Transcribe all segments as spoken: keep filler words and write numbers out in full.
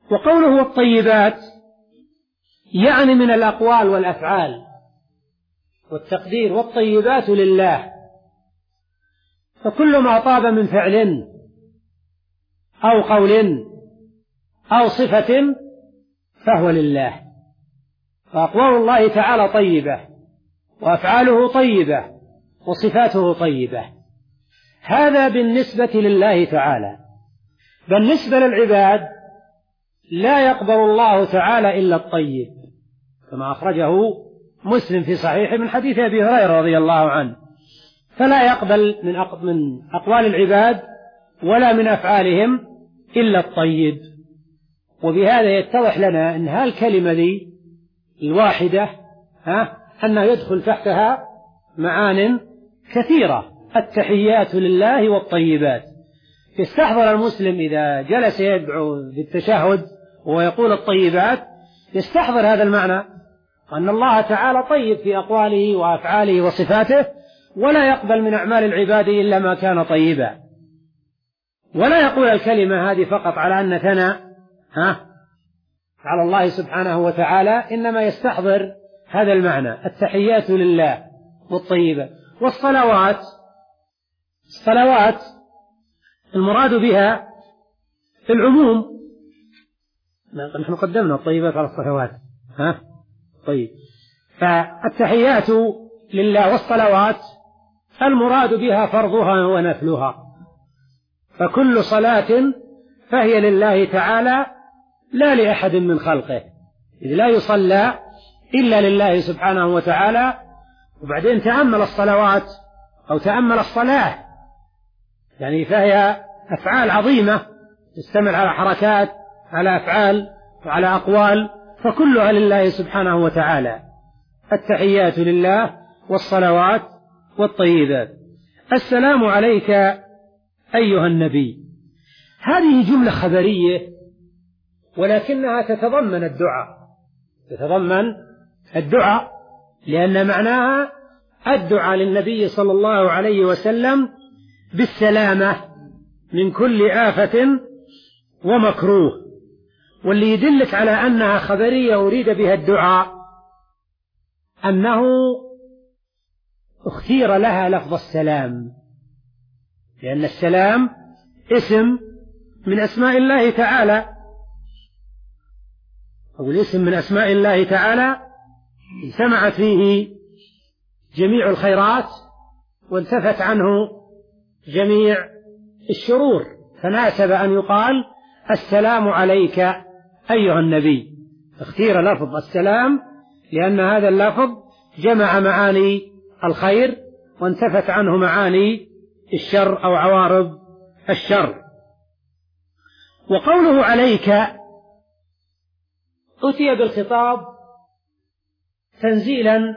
وقوله والطيبات يعني من الأقوال والأفعال، والتقدير والطيبات لله، فكل ما طاب من فعل أو قول أو صفة فهو لله. فأقوال الله تعالى طيبة، وأفعاله طيبة، وصفاته طيبة. هذا بالنسبة لله تعالى. بالنسبة للعباد لا يقبل الله تعالى إلا الطيب، كما أخرجه مسلم في صحيحه من حديث أبي هريرة رضي الله عنه. فلا يقبل من أقوال العباد ولا من أفعالهم إلا الطيب. وبهذا يتضح لنا أن هالكلمة دي الواحدة ها أنه يدخل تحتها معان كثيرة، التحيات لله والطيبات. يستحضر المسلم إذا جلس يدعو بالتشهد ويقول الطيبات يستحضر هذا المعنى، أن الله تعالى طيب في أقواله وأفعاله وصفاته، ولا يقبل من أعمال العباد إلا ما كان طيبا. ولا يقول الكلمة هذه فقط على أن ثنى ها على الله سبحانه وتعالى، إنما يستحضر هذا المعنى، التحيات لله والطيبة. والصلوات، الصلوات المراد بها العموم. نحن قدمنا الطيبات على الصلوات ها طيب. فالتحيات لله والصلوات المراد بها فرضها ونفلها، فكل صلاة فهي لله تعالى لا لأحد من خلقه، إذ لا يصلى إلا لله سبحانه وتعالى. وبعدين تأمل الصلوات أو تأمل الصلاة، يعني فهي أفعال عظيمة تشتمل على حركات، على أفعال وعلى أقوال، فكلها لله سبحانه وتعالى. التحيات لله والصلوات والطيبات. السلام عليك أيها النبي، هذه جملة خبرية ولكنها تتضمن الدعاء، تتضمن الدعاء لأن معناها الدعاء للنبي صلى الله عليه وسلم بالسلامة من كل آفة ومكروه. واللي يدلك على أنها خبرية أريد بها الدعاء أنه اختير لها لفظ السلام، لأن السلام اسم من أسماء الله تعالى، أو الاسم من أسماء الله تعالى اجتمعت فيه جميع الخيرات وانتفت عنه جميع الشرور، فناسب أن يقال السلام عليك أيها النبي. اختير لفظ السلام لأن هذا اللفظ جمع معاني الخير وانتفت عنه معاني الشر أو عوارض الشر. وقوله عليك أتي بالخطاب تنزيلا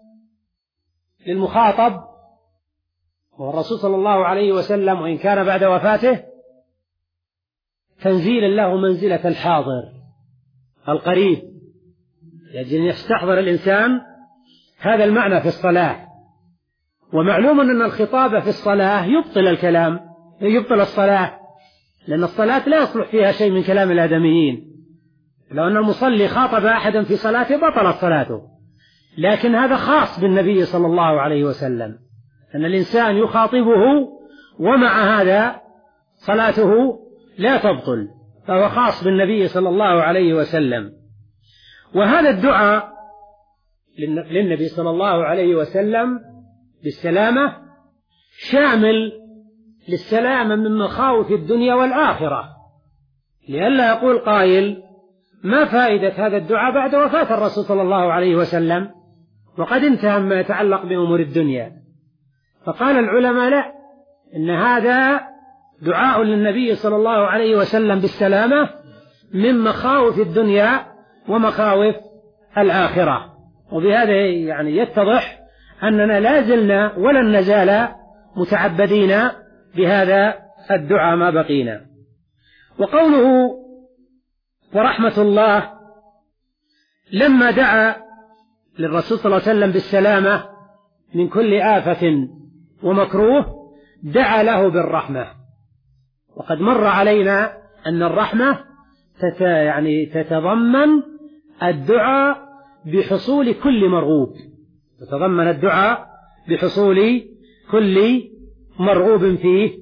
للمخاطب والرسول صلى الله عليه وسلم، وإن كان بعد وفاته تنزيلا له منزلة الحاضر القريب، يجب أن يستحضر الإنسان هذا المعنى في الصلاة. ومعلوم أن الخطاب في الصلاة يبطل الكلام، يبطل الصلاة، لأن الصلاة لا يصلح فيها شيء من كلام الآدميين. لو أن المصلي خاطب أحدا في صلاته بطلت صلاته، لكن هذا خاص بالنبي صلى الله عليه وسلم، أن الإنسان يخاطبه ومع هذا صلاته لا تبطل، فهو خاص بالنبي صلى الله عليه وسلم. وهذا الدعاء للنبي صلى الله عليه وسلم بالسلامة شامل للسلامة من مخاوف الدنيا والآخرة، لئلا يقول قائل ما فائدة هذا الدعاء بعد وفاة الرسول صلى الله عليه وسلم وقد انتهى ما يتعلق بأمور الدنيا. فقال العلماء لا، إن هذا دعاء للنبي صلى الله عليه وسلم بالسلامة من مخاوف الدنيا ومخاوف الآخرة. وبهذا يعني يتضح أننا لا زلنا ولن نزال متعبدين بهذا الدعاء ما بقينا. وقوله ورحمة الله لما دعا للرسول صلى الله عليه وسلم بالسلامة من كل آفة ومكروه دعا له بالرحمة. وقد مر علينا أن الرحمة تت يعني تتضمن الدعاء بحصول كل مرغوب، تتضمن الدعاء بحصول كل مرغوب فيه.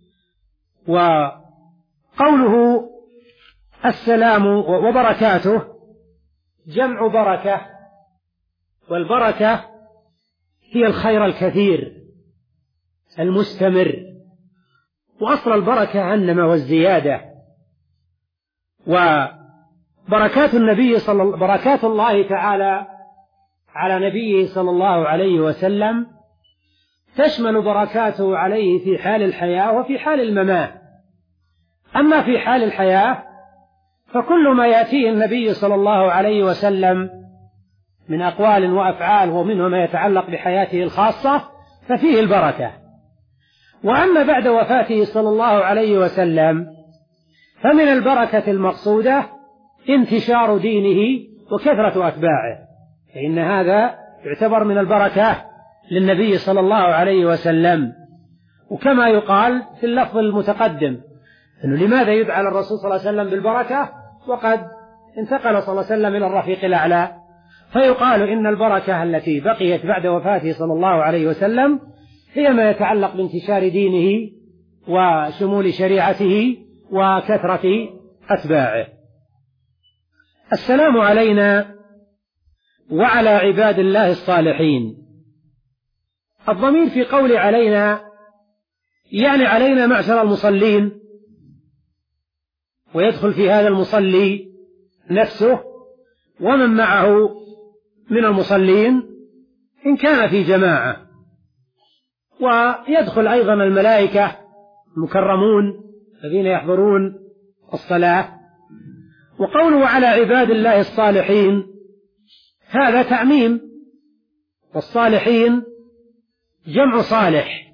وقوله السلام وبركاته جمع بركة، والبركة هي الخير الكثير المستمر، وأصل البركة النمو والزيادة. وبركات النبي صلى بركات الله تعالى على نبيه صلى الله عليه وسلم تشمل بركاته عليه في حال الحياة وفي حال الممات. أما في حال الحياة فكل ما يأتيه النبي صلى الله عليه وسلم من أقوال وأفعال ومنه ما يتعلق بحياته الخاصة ففيه البركة. وأما بعد وفاته صلى الله عليه وسلم فمن البركة المقصودة انتشار دينه وكثرة أتباعه، فإن هذا يعتبر من البركة للنبي صلى الله عليه وسلم. وكما يقال في اللفظ المتقدم أنه لماذا يدعى الرسول صلى الله عليه وسلم بالبركة وقد انتقل صلى الله عليه وسلم إلى الرفيق الأعلى، فيقال إن البركة التي بقيت بعد وفاته صلى الله عليه وسلم هي ما يتعلق بانتشار دينه وشمول شريعته وكثرة أتباعه. السلام علينا وعلى عباد الله الصالحين. الضمير في قول علينا يعني علينا معشر المصلين، ويدخل في هذا المصلي نفسه ومن معه من المصلين إن كان في جماعة، ويدخل أيضا الملائكة المكرمون الذين يحضرون الصلاة. وقوله على عباد الله الصالحين هذا تعميم، والصالحين جمع صالح،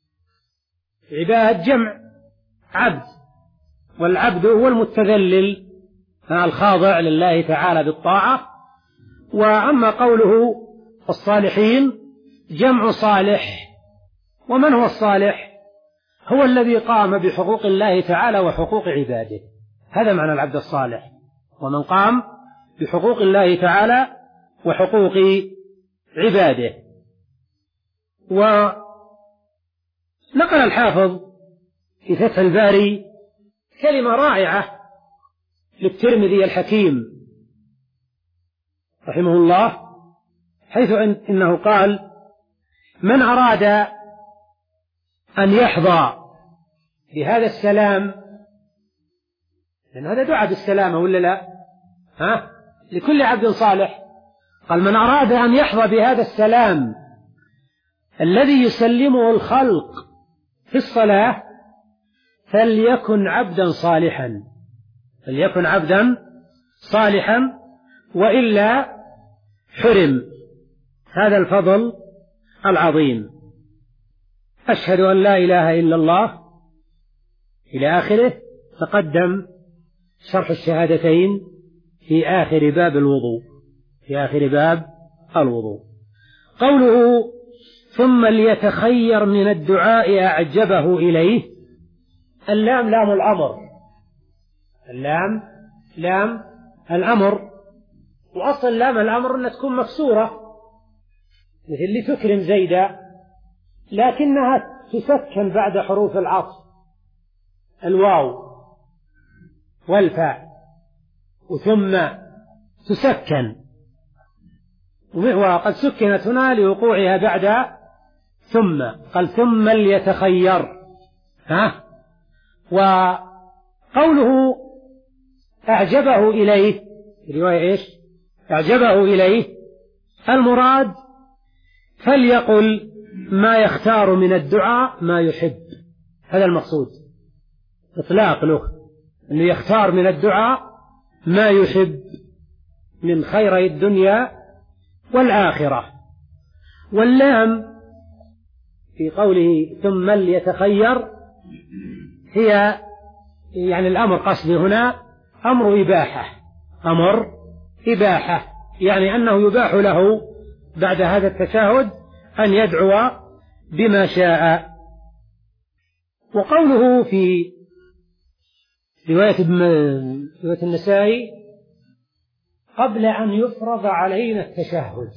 عباد جمع عبد، والعبد هو المتذلل الخاضع لله تعالى بالطاعة. وأما قوله الصالحين جمع صالح، ومن هو الصالح؟ هو الذي قام بحقوق الله تعالى وحقوق عباده، هذا معنى العبد الصالح، ومن قام بحقوق الله تعالى وحقوق عباده. ونقل الحافظ في فتح الباري كلمة رائعة للترمذي الحكيم رحمه الله، حيث إنه قال: من أراد أن يحظى بهذا السلام، لأن هذا دعاء بالسلامة ولا لا؟ ها؟ لكل عبد صالح. قال: من أراد أن يحظى بهذا السلام الذي يسلمه الخلق في الصلاة فليكن عبدا صالحا، فليكن عبدا صالحا، وإلا حرم هذا الفضل العظيم. أشهد أن لا إله إلا الله إلى آخره. تقدم شرح الشهادتين في آخر باب الوضوء، في آخر باب الوضوء. قوله ثم ليتخير من الدعاء أعجبه إليه، اللام لام الأمر، اللام لام الأمر، وأصل لام الأمر أن تكون مكسورة مثل لتكرم زيدا، لكنها تسكن بعد حروف العطف الواو والفاء، وثم تسكن، وقد سكنت هنا لوقوعها بعد ثم. قال ثم ليتخير، ها؟ وقوله أعجبه إليه، رواية إيش؟ أعجبه إليه، المراد فليقل ما يختار من الدعاء ما يحب، هذا المقصود، إطلاق له أنه يختار من الدعاء ما يحب من خير الدنيا والآخرة. واللام في قوله ثم ليتخير هي يعني الأمر قصدي هنا أمر إباحة، أمر إباحة، يعني أنه يباح له بعد هذا التشهد أن يدعو بما شاء. وقوله في رواية رواية النسائي قبل أن يفرض علينا التشهد.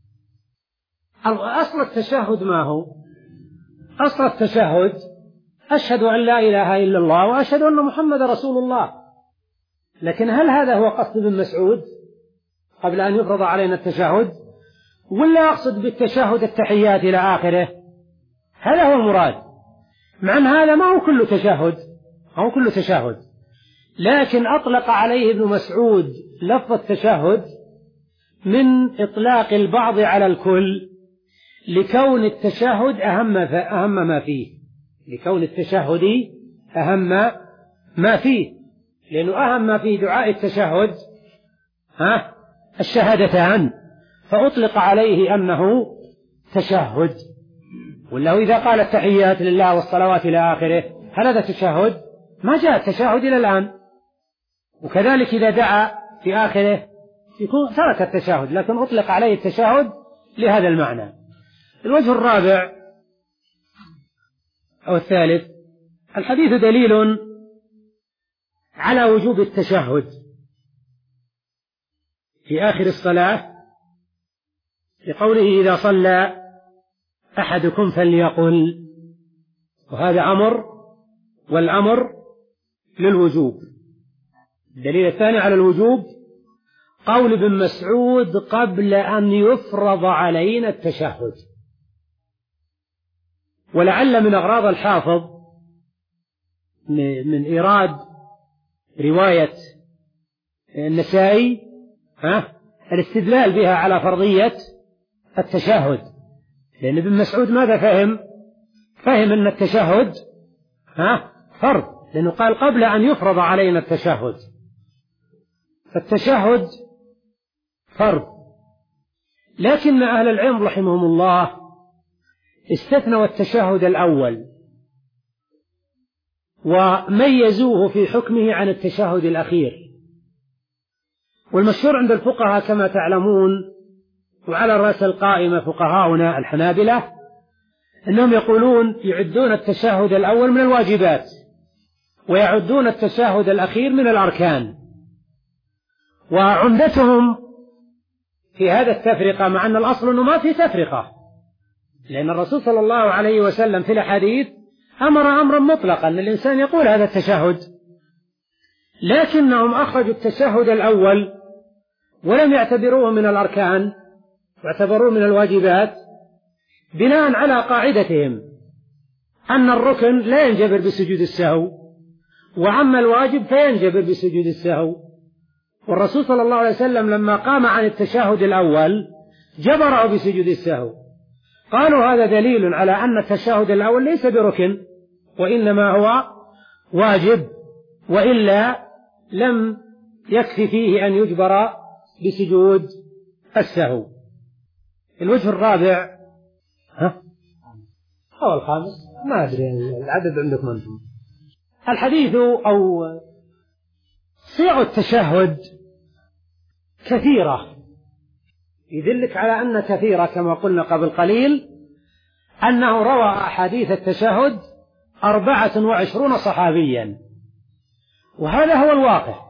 أصل التشهد ما هو؟ أصل التشهد أشهد أن لا إله إلا الله وأشهد أن محمد رسول الله. لكن هل هذا هو قصد ابن مسعود قبل أن يفرض علينا التشهد، ولا يقصد بالتشهد التحيات إلى آخره؟ هذا هو المراد، مع أن هذا ما هو كله تشهد، ما هو كله تشهد، لكن أطلق عليه ابن مسعود لفظ التشهد من إطلاق البعض على الكل، لكون التشهد أهم أهم ما فيه، لكون التشهد أهم ما فيه، لأنه أهم ما فيه دعاء التشهد ها الشهادتان، فأطلق عليه أنه تشهد. ولا إذا قال التحيات لله والصلوات إلى آخره هل هذا تشهد؟ ما جاء التشهد إلى الآن. وكذلك إذا دعا في آخره يكون ترك التشهد، لكن أطلق عليه التشهد لهذا المعنى. الوجه الرابع أو الثالث، الحديث دليل على وجوب التشهد في آخر الصلاة، لقوله إذا صلى أحدكم فليقل، وهذا أمر، والأمر للوجوب. الدليل الثاني على الوجوب قول ابن مسعود قبل أن يفرض علينا التشهد. ولعل من أغراض الحافظ من إيراد رواية النسائي ها الاستدلال بها على فرضية التشهد، لأن ابن مسعود ماذا فهم؟ فهم أن التشهد ها فرض، لأنه قال قبل أن يفرض علينا التشهد، فالتشهد فرض. لكن أهل العلم رحمهم الله استثنوا التشهد الأول وميزوه في حكمه عن التشهد الأخير. والمشهور عند الفقهاء كما تعلمون، وعلى رأس القائمة فقهاؤنا الحنابلة، أنهم يقولون يعدون التشهد الأول من الواجبات ويعدون التشهد الأخير من الأركان. وعمدتهم في هذا التفرقة، مع أن الأصل أنه ما في تفرقة، لأن الرسول صلى الله عليه وسلم في الحديث أمر أمرا مطلقا أن الإنسان يقول هذا التشهد، لكنهم أخرجوا التشهد الأول ولم يعتبروه من الأركان واعتبروه من الواجبات، بناء على قاعدتهم أن الركن لا ينجبر بسجود السهو، وأما الواجب فينجبر بسجود السهو. والرسول صلى الله عليه وسلم لما قام عن التشهد الأول جبره بسجود السهو. قالوا هذا دليل على أن التشهد الأول ليس بركن وإنما هو واجب، وإلا لم يكفي فيه أن يجبر بسجود السهو. الوجه الرابع ها أو الخامس ما أدري العدد عندكم أنتم. الحديث أو صيغ التشهد كثيرة، يدلك على أن كثيرة كما قلنا قبل قليل أنه روى أحاديث التشهد أربعة وعشرون صحابيا، وهذا هو الواقع.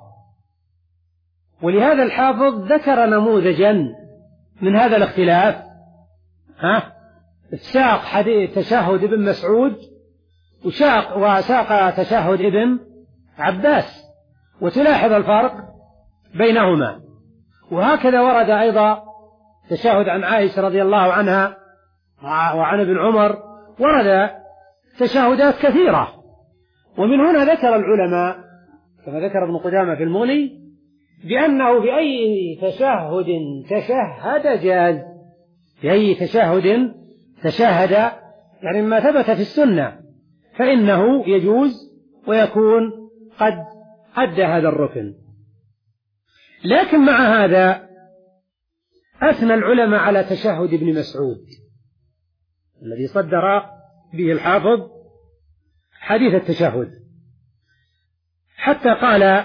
ولهذا الحافظ ذكر نموذجا من هذا الاختلاف، ها ساق حديث تشهد ابن مسعود وساق وساق تشهد ابن عباس، وتلاحظ الفرق بينهما. وهكذا ورد أيضا تشهد عن عائشة رضي الله عنها وعن ابن عمر، ورد تشهدات كثيرة. ومن هنا ذكر العلماء كما ذكر ابن قدامة في المغني بأنه بأي تشهد تشهد جاز، بأي تشهد تشهد يعني ما ثبت في السنة فإنه يجوز ويكون قد أدى هذا الركن. لكن مع هذا أثنى العلماء على تشهد ابن مسعود الذي صدر به الحافظ حديث التشهد، حتى قال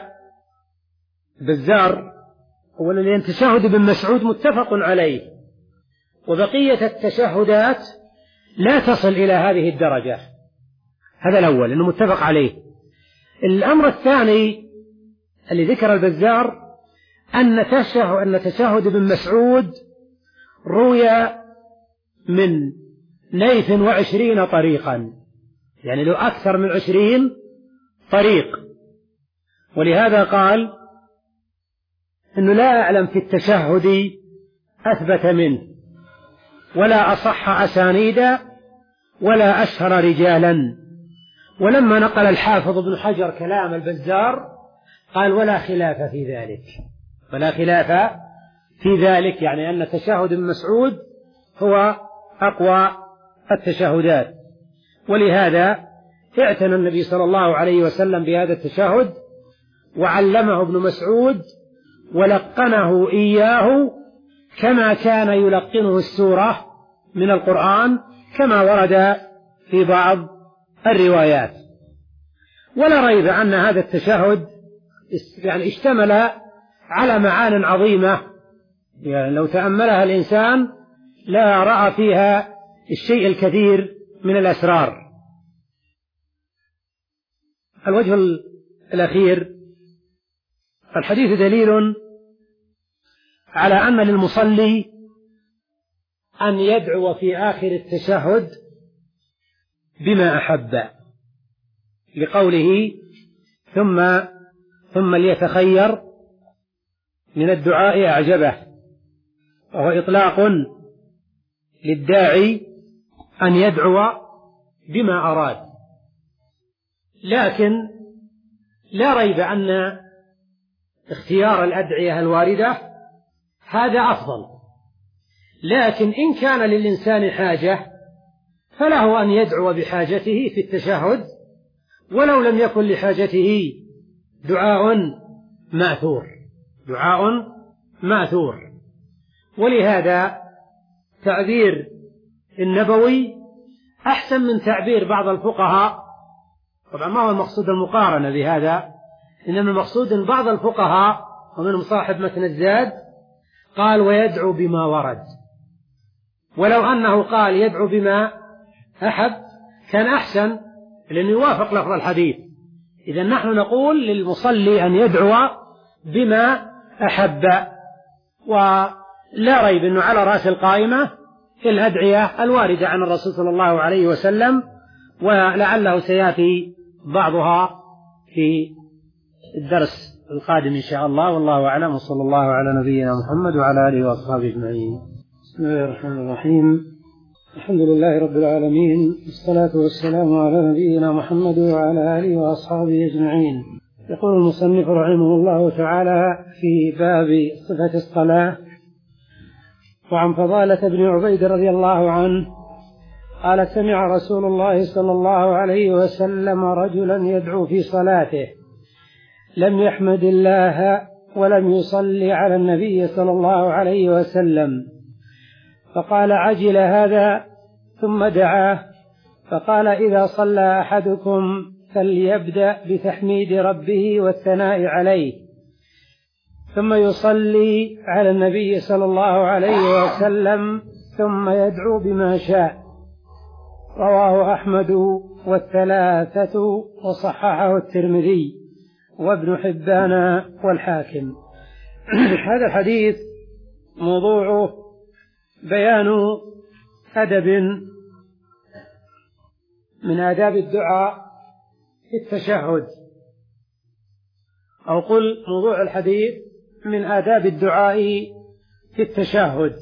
بزار أولا لأن تشهد ابن مسعود متفق عليه، وبقية التشهدات لا تصل إلى هذه الدرجة. هذا الأول إنه متفق عليه. الأمر الثاني اللي ذكر البزار أن تشهد, أن تشهد ابن مسعود روي من اثنين وعشرين طريقا، يعني له أكثر من عشرين طريق، ولهذا قال أنه لا أعلم في التشهد أثبت منه ولا أصح أسانيدا ولا أشهر رجالا. ولما نقل الحافظ ابن حجر كلام البزار قال ولا خلاف في ذلك، ولا خلاف في ذلك، يعني أن تشهد ابن مسعود هو أقوى التشهدات. ولهذا اعتنى النبي صلى الله عليه وسلم بهذا التشهد وعلمه ابن مسعود ولقنه إياه كما كان يلقنه السورة من القرآن كما ورد في بعض الروايات. ولا ريب أن هذا التشهد يعني اشتمل على معان عظيمة، يعني لو تأملها الإنسان لا رأى فيها الشيء الكثير من الأسرار. الوجه الأخير، الحديث دليل على أن للمصلي أن يدعو في آخر التشهد بما أحب، لقوله ثم ثم ليتخير من الدعاء أعجبه، وهو إطلاق للداعي أن يدعو بما أراد. لكن لا ريب أن اختيار الأدعية الواردة هذا أفضل، لكن إن كان للإنسان حاجة فله أن يدعو بحاجته في التشهد ولو لم يكن لحاجته دعاء ماثور دعاء ماثور ولهذا تعبير النبوي أحسن من تعبير بعض الفقهاء. طبعا ما هو المقصود المقارنة بهذا، إنما المقصود أن بعض الفقهاء ومنهم صاحب متن الزاد قال ويدعو بما ورد، ولو أنه قال يدعو بما أحب كان أحسن لأنه يوافق لفظ الحديث. إذا نحن نقول للمصلي أن يدعو بما أحب، ولا ريب أنه على رأس القائمة الأدعية الواردة عن الرسول صلى الله عليه وسلم، ولعله سيأتي بعضها في الدرس القادم إن شاء الله، والله أعلم، وصلى الله على نبينا محمد وعلى آله وأصحابه أجمعين. بسم الله الرحمن الرحيم، الحمد لله رب العالمين، والصلاة والسلام على نبينا محمد وعلى آله وأصحابه أجمعين. يقول المصنف رحمه الله تعالى في باب صفة الصلاة: وعن فضالة بن عبيد رضي الله عنه قال: سمع رسول الله صلى الله عليه وسلم رجلا يدعو في صلاته لم يحمد الله ولم يصلي على النبي صلى الله عليه وسلم، فقال: عجل هذا، ثم دعاه فقال: إذا صلى أحدكم فليبدأ بتحميد ربه والثناء عليه، ثم يصلي على النبي صلى الله عليه وسلم، ثم يدعو بما شاء. رواه أحمد والثلاثة وصححه الترمذي وابن حبان والحاكم. هذا الحديث موضوعه بيان أدب من آداب الدعاء في التشهد، أو قل موضوع الحديث من آداب الدعاء في التشهد،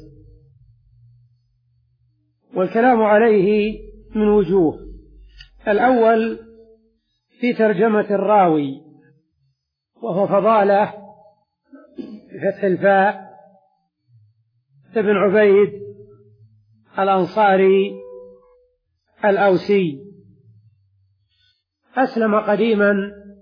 والكلام عليه من وجوه. الأول في ترجمة الراوي، وهو فضالة بفتح الفاء ابن عبيد الأنصاري الأوسي، أسلم قديما،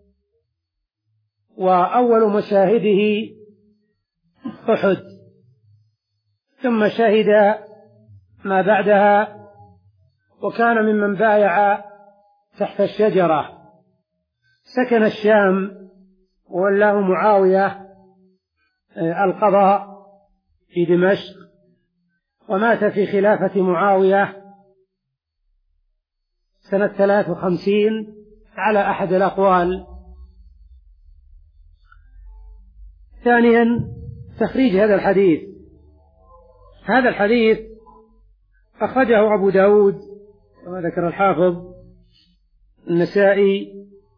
وأول مشاهده أحد، ثم شهد ما بعدها، وكان ممن بايع تحت الشجرة. سكن الشام وولاه معاوية القضاء في دمشق، ومات في خلافة معاوية سنة ثلاث وخمسين على أحد الأقوال، ثانيا تخريج هذا الحديث. هذا الحديث أخرجه أبو داود كما ذكر الحافظ، النسائي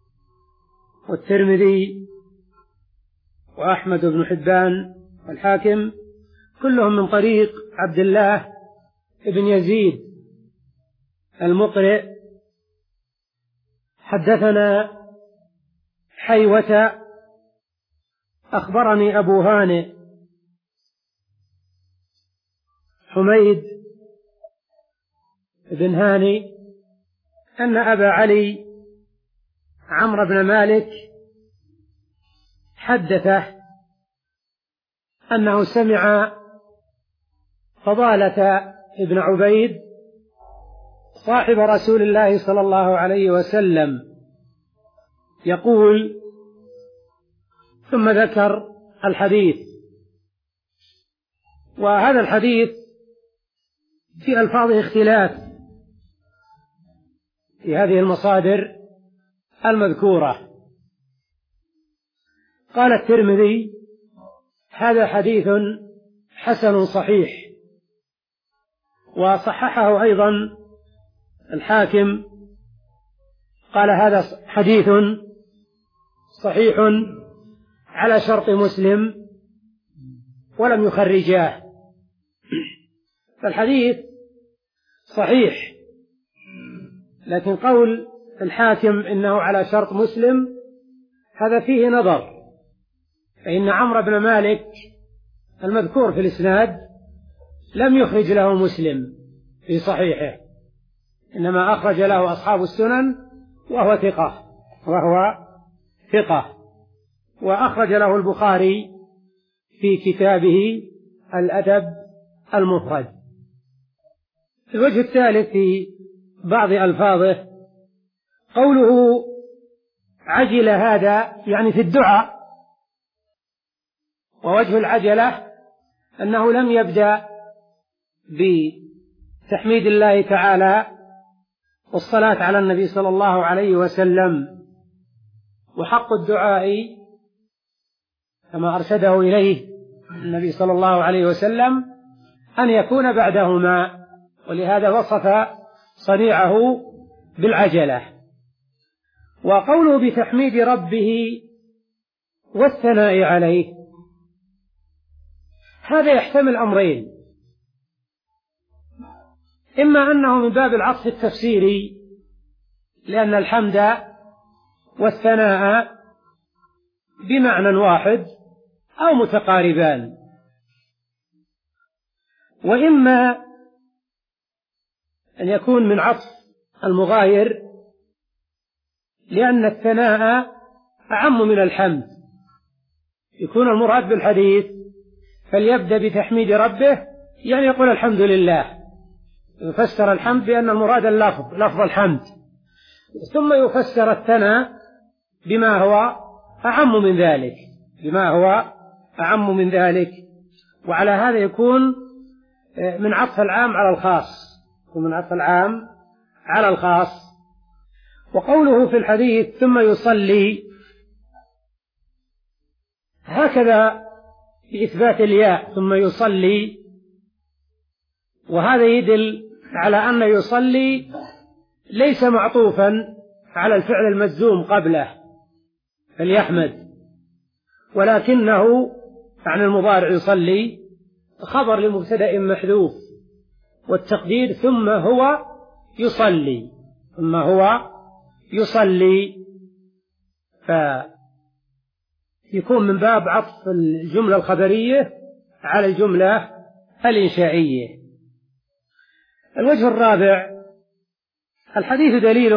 والترمذي وأحمد بن حبان والحاكم، كلهم من طريق عبد الله بن يزيد المقرئ. حدثنا حيوة أخبرني أبو هانئ حميد بن هاني أن أبا علي عمرو بن مالك حدثه أنه سمع فضالة ابن عبيد صاحب رسول الله صلى الله عليه وسلم يقول، ثم ذكر الحديث. وهذا الحديث في ألفاظه اختلاف في هذه المصادر المذكورة. قال الترمذي: هذا حديث حسن صحيح، وصححه أيضا الحاكم، قال هذا حديث صحيح على شرط مسلم ولم يخرجاه. فالحديث صحيح، لكن قول الحاكم إنه على شرط مسلم هذا فيه نظر، فإن عمرو بن مالك المذكور في الإسناد لم يخرج له مسلم في صحيحه، إنما أخرج له أصحاب السنن وهو ثقة وهو ثقة وأخرج له البخاري في كتابه الأدب المفرد. الوجه الثالث في بعض ألفاظه قوله عجل هذا يعني في الدعاء، ووجه العجلة أنه لم يبدأ بتحميد الله تعالى والصلاة على النبي صلى الله عليه وسلم، وحق الدعاء كما أرشده إليه النبي صلى الله عليه وسلم أن يكون بعدهما، ولهذا وصف صنيعه بالعجلة. وقوله بتحميد ربه والثناء عليه هذا يحتمل أمرين: إما أنه من باب العطف التفسيري لأن الحمد والثناء بمعنى واحد أو متقاربان، وإما أن يكون من عطف المغاير لأن الثناء أعم من الحمد، يكون المراد بالحديث فليبدأ بتحميد ربه يعني يقول الحمد لله، يفسر الحمد بأن المراد اللفظ لفظ الحمد، ثم يفسر الثناء بما هو أعم من ذلك بما هو أعم من ذلك وعلى هذا يكون من عطف العام على الخاص ومن عطف العام على الخاص. وقوله في الحديث ثم يصلي هكذا بإثبات الياء ثم يصلي، وهذا يدل على أن يصلي ليس معطوفا على الفعل المجزوم قبله فليحمد، ولكنه عن المضارع يصلي خبر لمبتدأ محذوف، والتقدير ثم هو يصلي ثم هو يصلي، فيكون من باب عطف الجملة الخبرية على الجملة الإنشائية. الوجه الرابع: الحديث دليل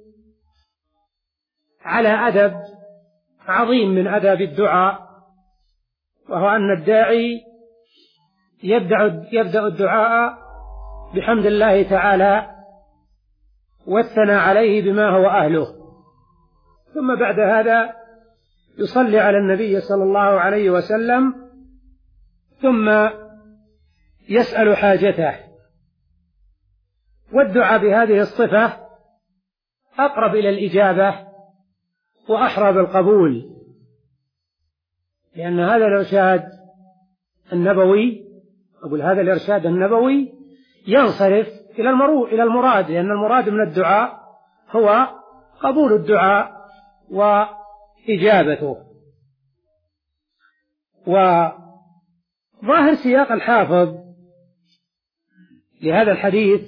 على أدب عظيم من آداب الدعاء، وهو أن الداعي يبدأ يبدأ الدعاء بحمد الله تعالى والثناء عليه بما هو أهله، ثم بعد هذا يصلي على النبي صلى الله عليه وسلم ثم يسأل حاجته. والدعاء بهذه الصفة أقرب إلى الإجابة وأحرى بالقبول، لأن هذا الإرشاد النبوي، أقول هذا الإرشاد النبوي ينصرف إلى إلى المراد، لأن المراد من الدعاء هو قبول الدعاء وإجابته. وظاهر سياق الحافظ لهذا الحديث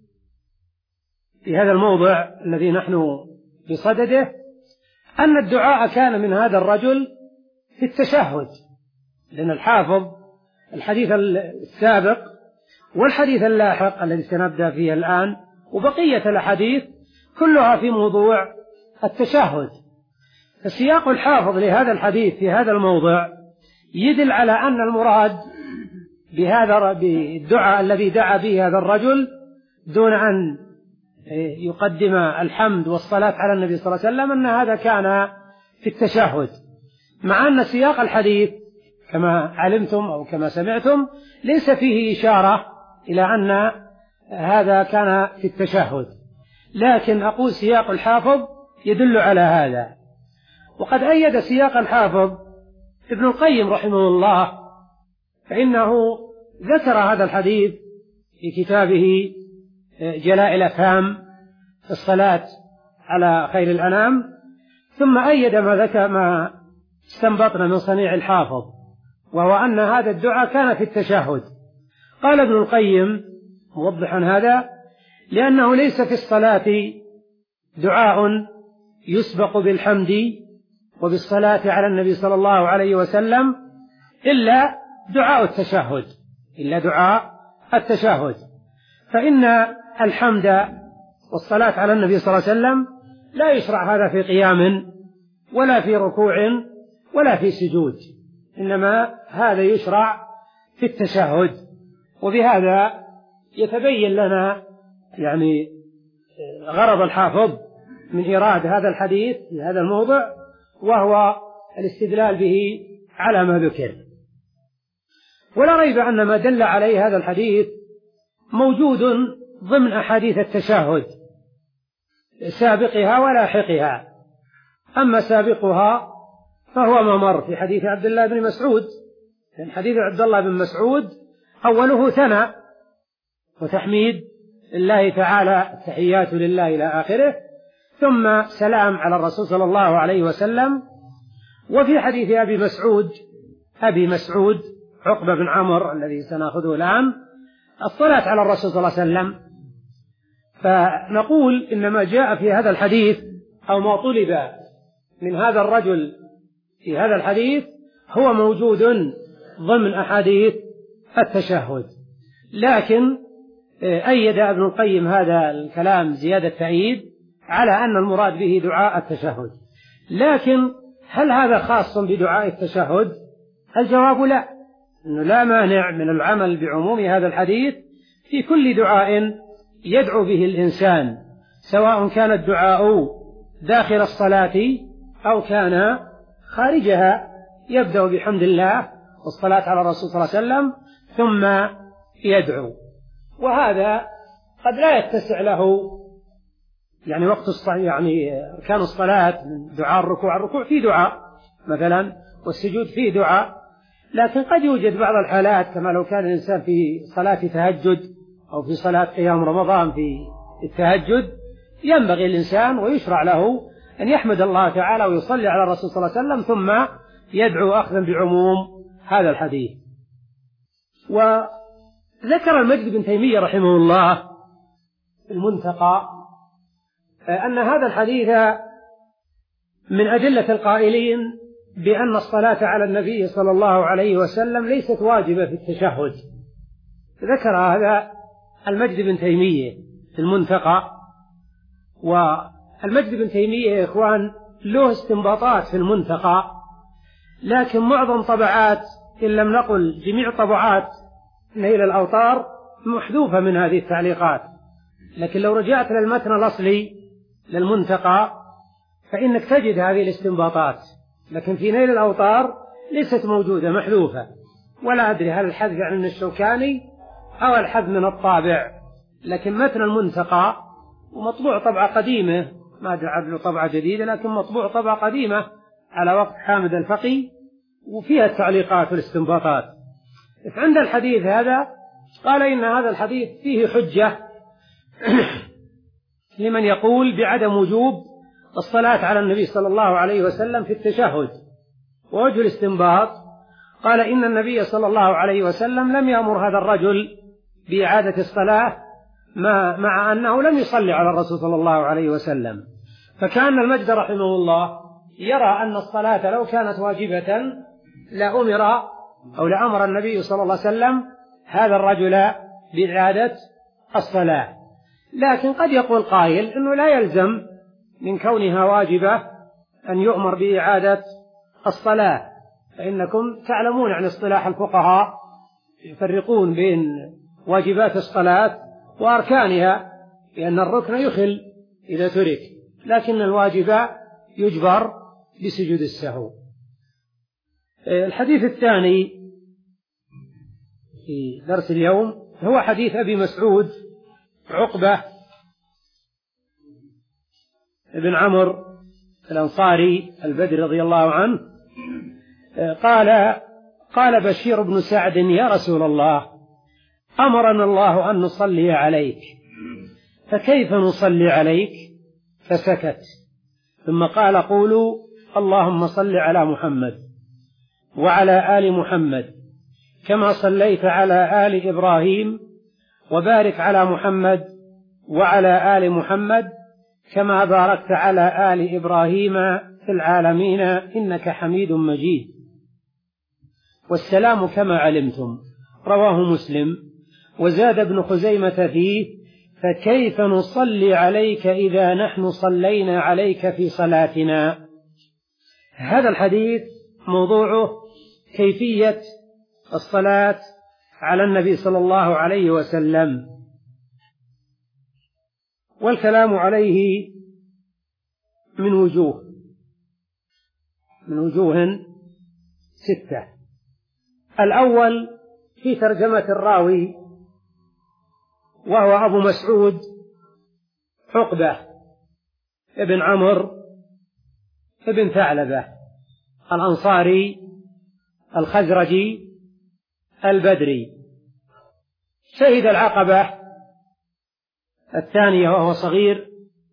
في هذا الموضع الذي نحن بصدده أن الدعاء كان من هذا الرجل في التشهد، لأن الحافظ الحديث السابق والحديث اللاحق الذي سنبدأ فيه الآن وبقية الأحاديث كلها في موضوع التشهد. فسياق الحافظ لهذا الحديث في هذا الموضع يدل على أن المراد بهذا بالدعاء الذي دعا به هذا الرجل دون أن يقدم الحمد والصلاة على النبي صلى الله عليه وسلم أن هذا كان في التشهد، مع أن سياق الحديث كما علمتم أو كما سمعتم ليس فيه إشارة إلى أن هذا كان في التشهد، لكن أقول سياق الحافظ يدل على هذا. وقد أيد سياق الحافظ ابن القيم رحمه الله، فإنه ذكر هذا الحديث في كتابه جلاء الأفهام في الصلاة على خير الأنام، ثم أيد ما ذكر ما استنبطنا من صنيع الحافظ، وهو أن هذا الدعاء كان في التشهد. قال ابن القيم موضحا هذا: لأنه ليس في الصلاة دعاء يسبق بالحمد وبالصلاة على النبي صلى الله عليه وسلم إلا دعاء التشهد إلا دعاء التشهد فإن الحمد والصلاة على النبي صلى الله عليه وسلم لا يشرع هذا في قيام ولا في ركوع ولا في سجود، إنما هذا يشرع في التشهد. وبهذا يتبين لنا يعني غرض الحافظ من إيراد هذا الحديث في هذا الموضع، وهو الاستدلال به على ما ذكر. ولا ريب أن ما دل عليه هذا الحديث موجود ضمن أحاديث التشهد سابقها ولاحقها. أما سابقها فهو ما مر في حديث عبد الله بن مسعود، لأن حديث عبد الله بن مسعود أوله ثناء وتحميد الله تعالى، التحيات لله إلى آخره، ثم سلام على الرسول صلى الله عليه وسلم. وفي حديث أبي مسعود أبي مسعود عقبة بن عمرو الذي سنأخذه الآن الصلاة على الرسول صلى الله عليه وسلم. فنقول إنما جاء في هذا الحديث أو ما طلب من هذا الرجل في هذا الحديث هو موجود ضمن أحاديث التشهد، لكن أيد ابن القيم هذا الكلام زيادة تأييد على أن المراد به دعاء التشهد. لكن هل هذا خاص بدعاء التشهد؟ الجواب لا، إنه لا مانع من العمل بعموم هذا الحديث في كل دعاء يدعو به الإنسان، سواء كان الدعاء داخل الصلاة أو كان خارجها، يبدأ بحمد الله والصلاة على الرسول صلى الله عليه وسلم ثم يدعو. وهذا قد لا يتسع له يعني وقت الصلاة، يعني كان الصلاة من دعاء الركوع، الركوع فيه دعاء مثلا والسجود فيه دعاء، لكن قد يوجد بعض الحالات كما لو كان الإنسان في صلاة تهجد أو في صلاة قيام رمضان في التهجد، ينبغي الإنسان ويشرع له أن يحمد الله تعالى ويصلي على الرسول صلى الله عليه وسلم ثم يدعو أخذا بعموم هذا الحديث. وذكر المجد بن تيمية رحمه الله في المنتقى أن هذا الحديث من أدلة القائلين بأن الصلاة على النبي صلى الله عليه وسلم ليست واجبة في التشهد. ذكر هذا المجد بن تيمية في المنتقى. والمجد بن تيمية يا إخوان له استنباطات في المنتقى، لكن معظم طبعات إن لم نقل جميع طبعات نيل الأوطار محذوفة من هذه التعليقات، لكن لو رجعت للمتن الأصلي للمنتقى فإنك تجد هذه الاستنباطات، لكن في نيل الأوطار ليست موجودة محذوفة. ولا أدري هل الحذف عن من الشوكاني أو الحذف من الطابع، لكن متن المنتقى ومطبوع طبعة قديمة، ما أدري له طبعة جديدة، لكن مطبوع طبعة قديمة على وقت حامد الفقي، وفيها التعليقات والاستنباطات. عند الحديث هذا قال إن هذا الحديث فيه حجة لمن يقول بعدم وجوب الصلاة على النبي صلى الله عليه وسلم في التشهد. ووجه الاستنباط قال إن النبي صلى الله عليه وسلم لم يأمر هذا الرجل بإعادة الصلاة مع أنه لم يصلي على الرسول صلى الله عليه وسلم. فكان المجد رحمه الله يرى أن الصلاة لو كانت واجبة لأمر أو لأمر النبي صلى الله عليه وسلم هذا الرجل بإعادة الصلاة. لكن قد يقول قائل أنه لا يلزم من كونها واجبة أن يؤمر بإعادة الصلاة، فإنكم تعلمون عن اصطلاح الفقهاء يفرقون بين واجبات الصلاة وأركانها، لأن الركن يخل إذا ترك، لكن الواجب يجبر بسجود السهو. الحديث الثاني في درس اليوم هو حديث أبي مسعود عقبة بن عمرو الأنصاري البدري رضي الله عنه قال قال بشير بن سعد يا رسول الله أمرنا الله أن نصلي عليك فكيف نصلي عليك؟ فسكت، ثم قال قولوا اللهم صل على محمد وعلى آل محمد كما صليت على آل إبراهيم وبارك على محمد وعلى آل محمد كما باركت على آل إبراهيم في العالمين إنك حميد مجيد. والسلام كما علمتم. رواه مسلم. وزاد ابن خزيمة فيه فكيف نصلي عليك إذا نحن صلينا عليك في صلاتنا. هذا الحديث موضوعه كيفية الصلاة على النبي صلى الله عليه وسلم، والكلام عليه من وجوه من وجوه ستة. الأول في ترجمة الراوي وهو أبو مسعود عقبة ابن عمرو ابن ثعلبة الأنصاري الخزرجي البدري، شهد العقبة الثانية وهو صغير.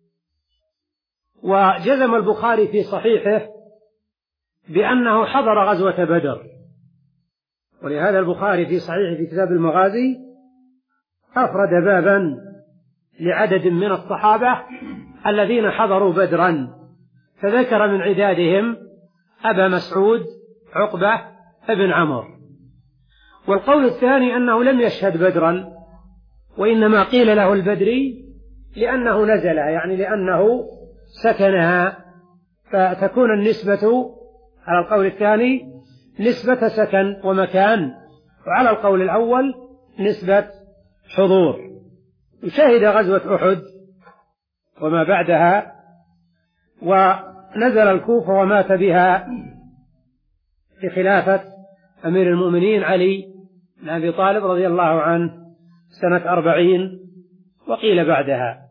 وجزم البخاري في صحيحه بأنه حضر غزوة بدر، ولهذا البخاري في صحيحه في كتاب المغازي أفرد بابا لعدد من الصحابة الذين حضروا بدرا، فذكر من عدادهم أبا مسعود عقبة ابن عمرو. والقول الثاني أنه لم يشهد بدرا، وإنما قيل له البدري لأنه نزلها، يعني لأنه سكنها، فتكون النسبة على القول الثاني نسبة سكن ومكان، وعلى القول الأول نسبة حضور. شهد غزوة أحد وما بعدها، ونزل الكوفة ومات بها في خلافة أمير المؤمنين علي بن أبي طالب رضي الله عنه سنة أربعين وقيل بعدها.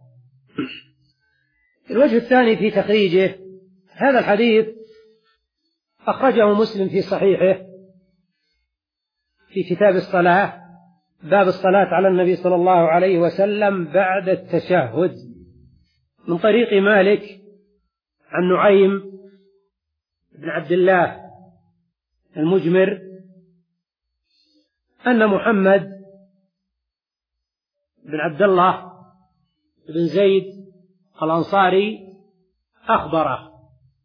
الوجه الثاني في تخريجه هذا الحديث أخرجه مسلم في صحيحه في كتاب الصلاة باب الصلاة على النبي صلى الله عليه وسلم بعد التشهد من طريق مالك عن نعيم بن عبد الله المجمر أن محمد بن عبد الله بن زيد الأنصاري أخبره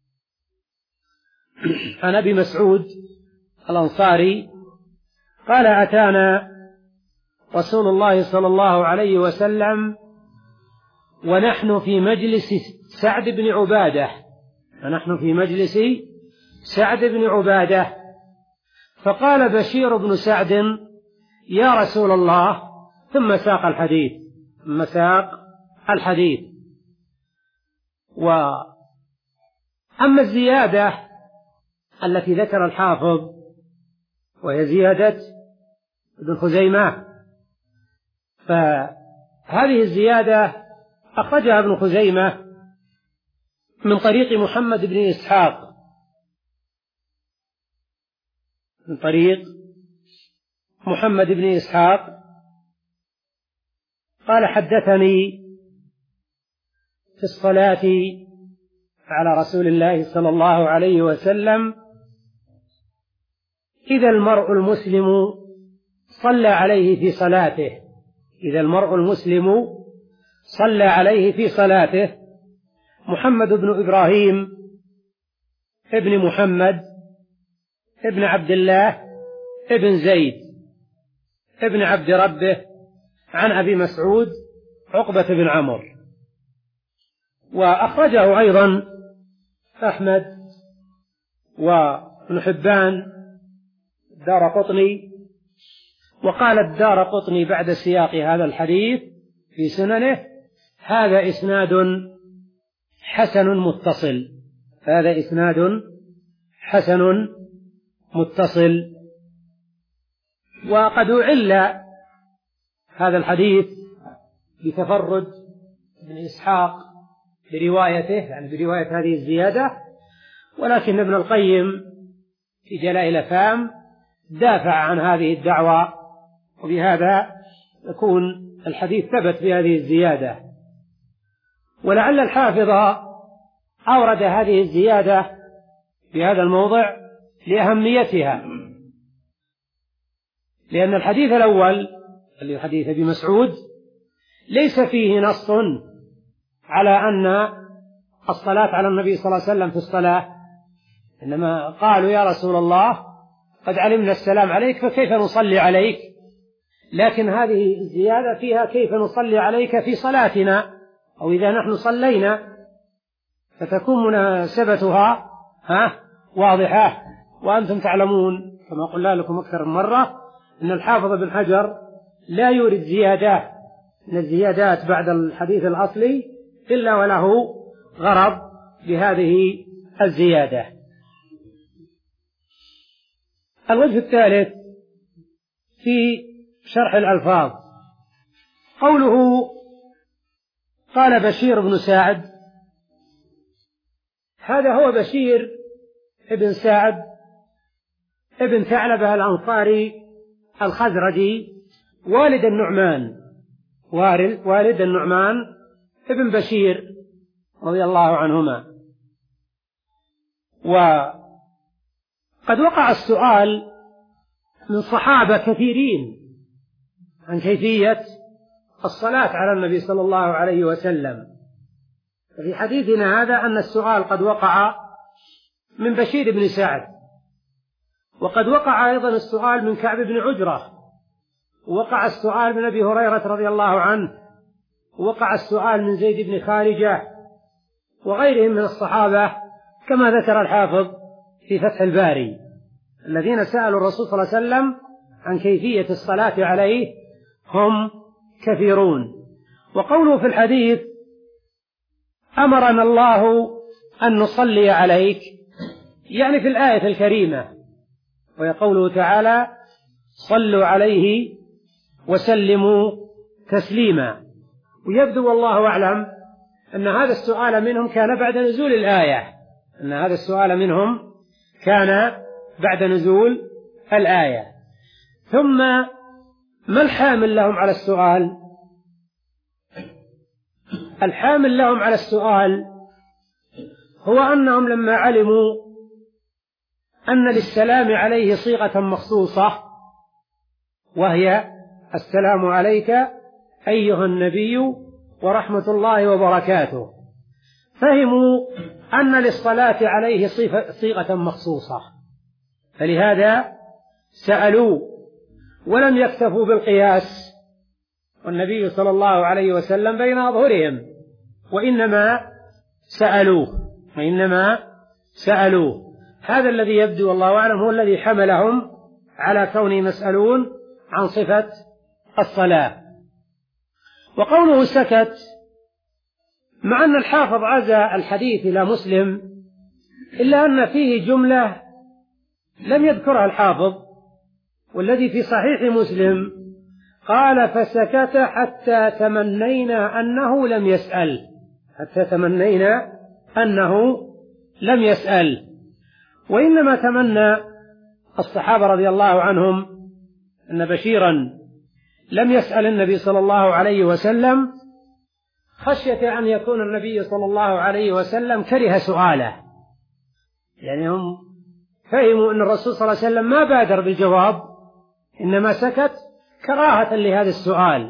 عن أبي مسعود الأنصاري قال أتانا رسول الله صلى الله عليه وسلم ونحن في مجلس سعد بن عبادة ونحن في مجلس سعد بن عبادة فقال بشير بن سعد يا رسول الله، ثم ساق الحديث ثم ساق الحديث. وأما الزيادة التي ذكر الحافظ وهي زيادة ابن خزيمة، فهذه الزيادة أخرجها ابن خزيمة من طريق محمد بن إسحاق من طريق محمد بن إسحاق قال حدثني في الصلاة على رسول الله صلى الله عليه وسلم: إذا المرء المسلم صلى عليه في صلاته إذا المرء المسلم صلى عليه في صلاته محمد بن إبراهيم ابن محمد ابن عبد الله ابن زيد ابن عبد ربه عن أبي مسعود عقبة بن عمرو. وأخرجه أيضا أحمد وابن حبان الدارقطني. وقال الدارقطني بعد سياق هذا الحديث في سننه: هذا إسناد حسن متصل هذا إسناد حسن متصل. وقد أعل هذا الحديث بتفرد ابن إسحاق بروايته يعني برواية هذه الزيادة، ولكن ابن القيم في جلائل الأفهام دافع عن هذه الدعوة، وبهذا يكون الحديث ثبت بهذه الزيادة. ولعل الحافظ أورد هذه الزيادة في هذا الموضع لأهميتها، لأن الحديث الأول اللي حديث أبي مسعود ليس فيه نص على أن الصلاة على النبي صلى الله عليه وسلم في الصلاة، إنما قالوا: يا رسول الله، قد علمنا السلام عليك فكيف نصلي عليك؟ لكن هذه الزيادة فيها كيف نصلي عليك في صلاتنا أو إذا نحن صلينا، فتكون مناسبتها ها واضحة. وأنتم تعلمون كما قلنا لكم أكثر من مرة أن الحافظ بن حجر لا يورد زيادات من الزيادات بعد الحديث الأصلي إلا وله غرض بهذه الزيادة. الوجه الثالث في شرح الألفاظ قوله: قال بشير بن سعد. هذا هو بشير ابن سعد ابن ثعلبة الأنصاري الخزرجي والد النعمان والد النعمان ابن بشير رضي الله عنهما. وقد وقع السؤال من صحابة كثيرين عن كيفية الصلاة على النبي صلى الله عليه وسلم. في حديثنا هذا أن السؤال قد وقع من بشير بن سعد، وقد وقع أيضا السؤال من كعب بن عجرة، ووقع السؤال من أبي هريرة رضي الله عنه، ووقع السؤال من زيد بن خارجة وغيرهم من الصحابة كما ذكر الحافظ في فتح الباري، الذين سألوا الرسول صلى الله عليه وسلم عن كيفية الصلاة عليه هم كثيرون. وقوله في الحديث: أمرنا الله أن نصلي عليك، يعني في الآية الكريمة، وهي قوله تعالى: صلوا عليه وسلموا تسليما. ويبدو والله أعلم أن هذا السؤال منهم كان بعد نزول الآية أن هذا السؤال منهم كان بعد نزول الآية. ثم ما الحامل لهم على السؤال؟ الحامل لهم على السؤال هو أنهم لما علموا أن للسلام عليه صيغة مخصوصة، وهي: السلام عليك أيها النبي ورحمة الله وبركاته، فهموا أن للصلاة عليه صيغة مخصوصة، فلهذا سألوا ولم يكتفوا بالقياس والنبي صلى الله عليه وسلم بين أظهرهم، وإنما سألوه وإنما سألوه هذا الذي يبدو والله أعلم هو الذي حملهم على كونهم يسألون عن صفة الصلاة. وقوله سكت، مع أن الحافظ عزى الحديث إلى مسلم، إلا أن فيه جملة لم يذكرها الحافظ، والذي في صحيح مسلم قال: فسكت حتى تمنينا أنه لم يسأل حتى تمنينا أنه لم يسأل وإنما تمنى الصحابة رضي الله عنهم أن بشيرا لم يسأل النبي صلى الله عليه وسلم خشية أن يكون النبي صلى الله عليه وسلم كره سؤاله، يعني هم فهموا أن الرسول صلى الله عليه وسلم ما بادر بالجواب، إنما سكت كراهة لهذا السؤال،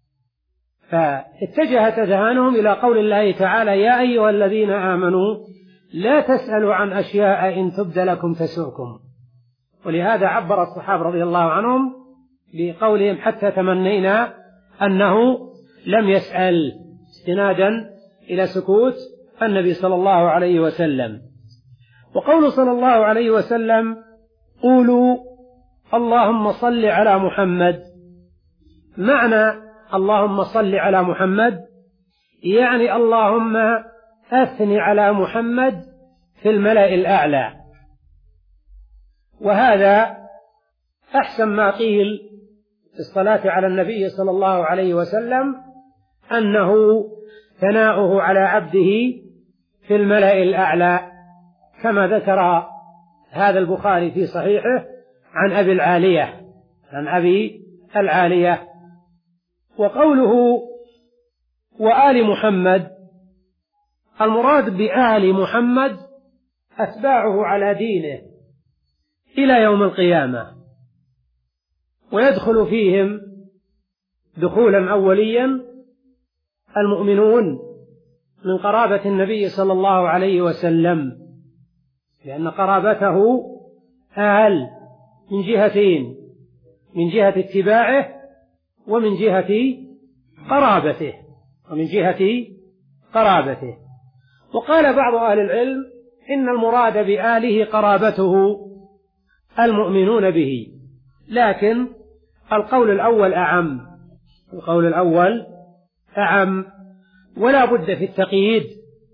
فاتجهت أذهانهم إلى قول الله تعالى: يا أيها الذين آمنوا لا تسألوا عن أشياء إن تبد لكم تسؤكم. ولهذا عبر الصحابة رضي الله عنهم بقولهم: حتى تمنينا أنه لم يسأل، استنادا إلى سكوت النبي صلى الله عليه وسلم. وقول صلى الله عليه وسلم: قولوا اللهم صل على محمد، معنى اللهم صل على محمد يعني اللهم أثني على محمد في الملأ الأعلى. وهذا أحسن ما قيل في الصلاة على النبي صلى الله عليه وسلم، أنه ثناؤه على عبده في الملأ الأعلى، كما ذكر هذا البخاري في صحيحه عن أبي العالية عن أبي العالية. وقوله وآل محمد، المراد بآل محمد أتباعه على دينه إلى يوم القيامة، ويدخل فيهم دخولا أوليا المؤمنون من قرابة النبي صلى الله عليه وسلم، لأن قرابته آل من جهتين: من جهة اتباعه ومن جهة قرابته ومن جهة قرابته. وقال بعض أهل العلم إن المراد بآله قرابته المؤمنون به، لكن القول الأول أعم القول الأول أعم ولا بد في التقييد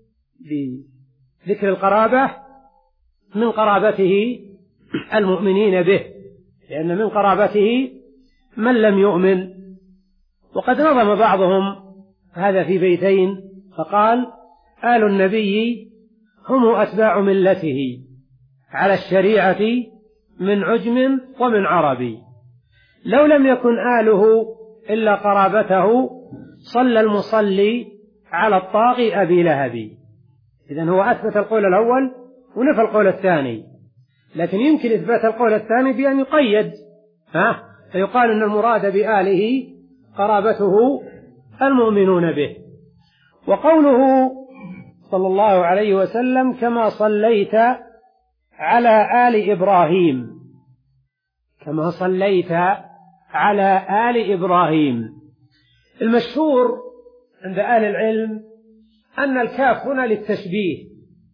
بذكر القرابة من قرابته المؤمنين به، لأن من قرابته من لم يؤمن. وقد نظم بعضهم هذا في بيتين فقال: آل النبي هم أتباع ملته على الشريعة من عجم ومن عربي، لو لم يكن آله إلا قرابته صلى المصلي على الطاغي أبي لهب. إذن هو أثبت القول الأول ونفى القول الثاني، لكن يمكن إثبات القول الثاني بأن يقيد، ها فيقال إن المراد بآله قرابته المؤمنون به. وقوله صلى الله عليه وسلم: كما صليت على آل إبراهيم كما صليت على آل إبراهيم. المشهور عند أهل العلم أن الكاف هنا للتشبيه،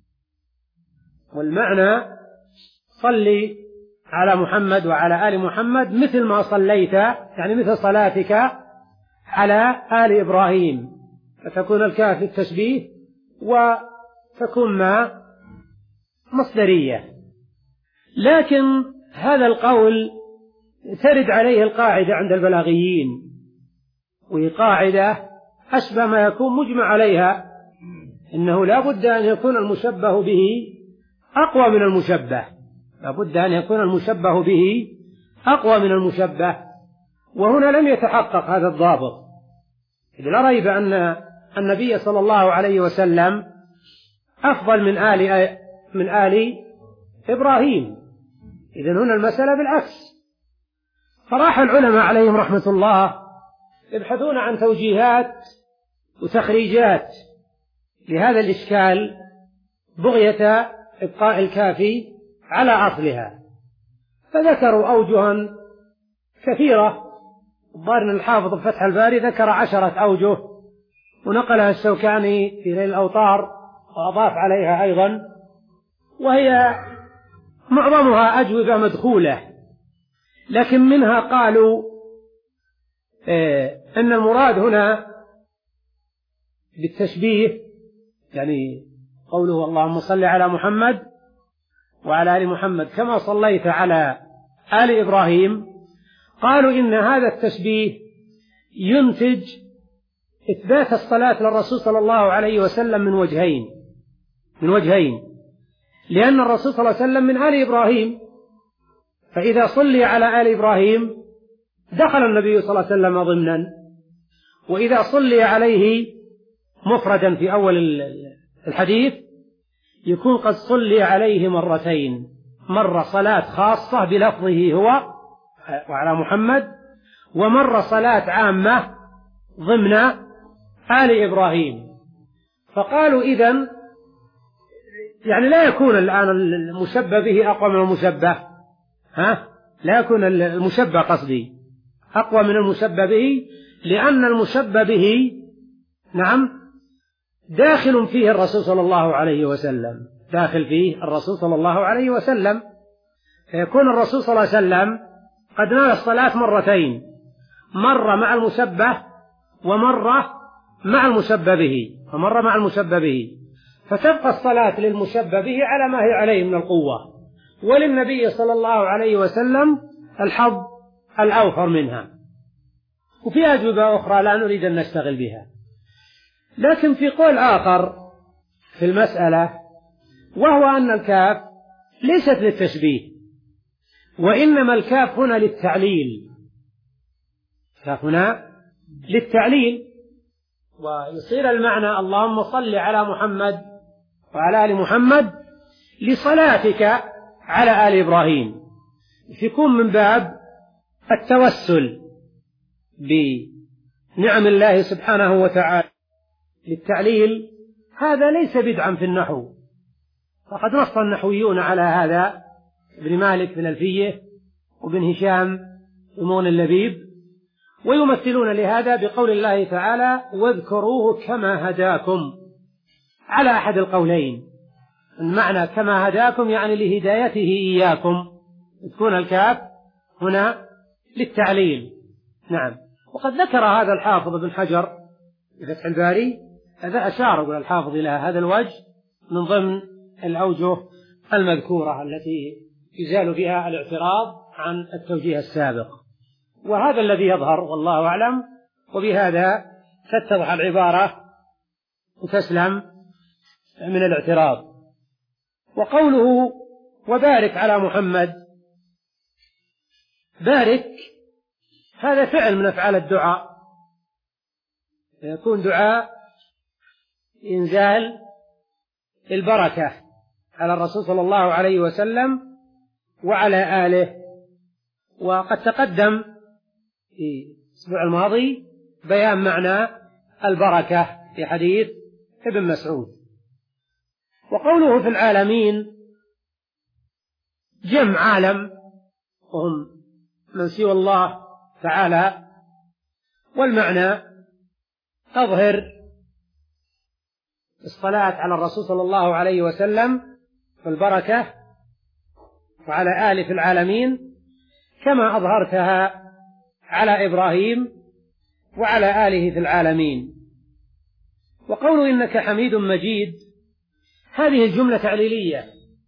والمعنى صلي على محمد وعلى آل محمد مثل ما صليت، يعني مثل صلاتك على آل إبراهيم، فتكون الكاف للتشبيه وتكون ما مصدرية. لكن هذا القول ترد عليه القاعدة عند البلاغيين، وهي قاعدة أشبه ما يكون مجمع عليها، إنه لا بد أن يكون المشبه به أقوى من المشبه لا بد أن يكون المشبه به أقوى من المشبه. وهنا لم يتحقق هذا الضابط، إذ لا ريب أن النبي صلى الله عليه وسلم أفضل من آل من آل إبراهيم، إذن هنا المسألة بالعكس. فراح العلماء عليهم رحمة الله يبحثون عن توجيهات وتخريجات لهذا الإشكال بغية إبقاء الكافي على أصلها، فذكروا أوجها كثيرة. الظاهر أن الحافظ فتح الباري ذكر عشرة أوجه، ونقلها الشوكاني في نيل الأوطار وأضاف عليها أيضا، وهي معظمها أجوبة مدخولة، لكن منها قالوا إيه أن المراد هنا بالتشبيه، يعني قوله اللهم صل على محمد وعلى آل محمد كما صليت على آل إبراهيم، قالوا إن هذا التشبيه ينتج إثبات الصلاة للرسول صلى الله عليه وسلم من وجهين من وجهين لأن الرسول صلى الله عليه وسلم من آل إبراهيم، فإذا صلي على آل إبراهيم دخل النبي صلى الله عليه وسلم ضمنا، وإذا صلي عليه مفردا في أول الحديث يكون قد صلي عليه مرتين، مرة صلاة خاصة بلفظه هو وعلى محمد، ومرة صلاة عامة ضمن آل إبراهيم. فقالوا إذن يعني لا يكون الآن المشبه به أقوى من المشبه، ها لا يكون المشبه قصدي أقوى من المشبه به، لأن المشبه به نعم داخل فيه الرسول صلى الله عليه وسلم، داخل فيه الرسول صلى الله عليه وسلم، فيكون الرسول صلى الله عليه وسلم قد نال الصلاة مرتين، مرة مع المشبه ومرة مع المشبه به، ومرة مع المشبه به، فتبقى الصلاة للمشبه به على ما هي عليه من القوة، وللنبي صلى الله عليه وسلم الحظ الأوفر منها. وفي أجوبة أخرى لا نريد أن نشتغل بها، لكن في قول آخر في المسألة، وهو أن الكاف ليست للتشبيه، وإنما الكاف هنا للتعليل، الكاف هنا للتعليل، ويصير المعنى اللهم صل على محمد وعلى آل محمد لصلاتك على آل إبراهيم، يكون من باب التوسل بنعم الله سبحانه وتعالى للتعليل. هذا ليس بدعا في النحو، فقد نص النحويون على هذا، ابن مالك بن ألفية وابن هشام ومون اللبيب، ويمثلون لهذا بقول الله تعالى واذكروه كما هداكم، على أحد القولين، المعنى كما هداكم يعني لهدايته إياكم، تكون الكاف هنا للتعليل. نعم، وقد ذكر هذا الحافظ ابن حجر في فتح الباري، هذا أشار إلى الحافظ إلى هذا الوجه من ضمن الأوجه المذكورة التي يزال بها الاعتراض عن التوجيه السابق، وهذا الذي يظهر والله أعلم، وبهذا تتضح العبارة وتسلم من الاعتراض. وقوله وبارك على محمد، بارك هذا فعل من أفعال الدعاء، يكون دعاء إنزال البركة على الرسول صلى الله عليه وسلم وعلى آله. وقد تقدم في الأسبوع الماضي بيان معنى البركة في حديث ابن مسعود. وقوله في العالمين جمع عالم، وهم من سوى الله تعالى، والمعنى أظهر الصلاة على الرسول صلى الله عليه وسلم والبركة وعلى آله في العالمين كما أظهرتها على إبراهيم وعلى آله في العالمين. وقوله إنك حميد مجيد، هذه الجملة تعليلية،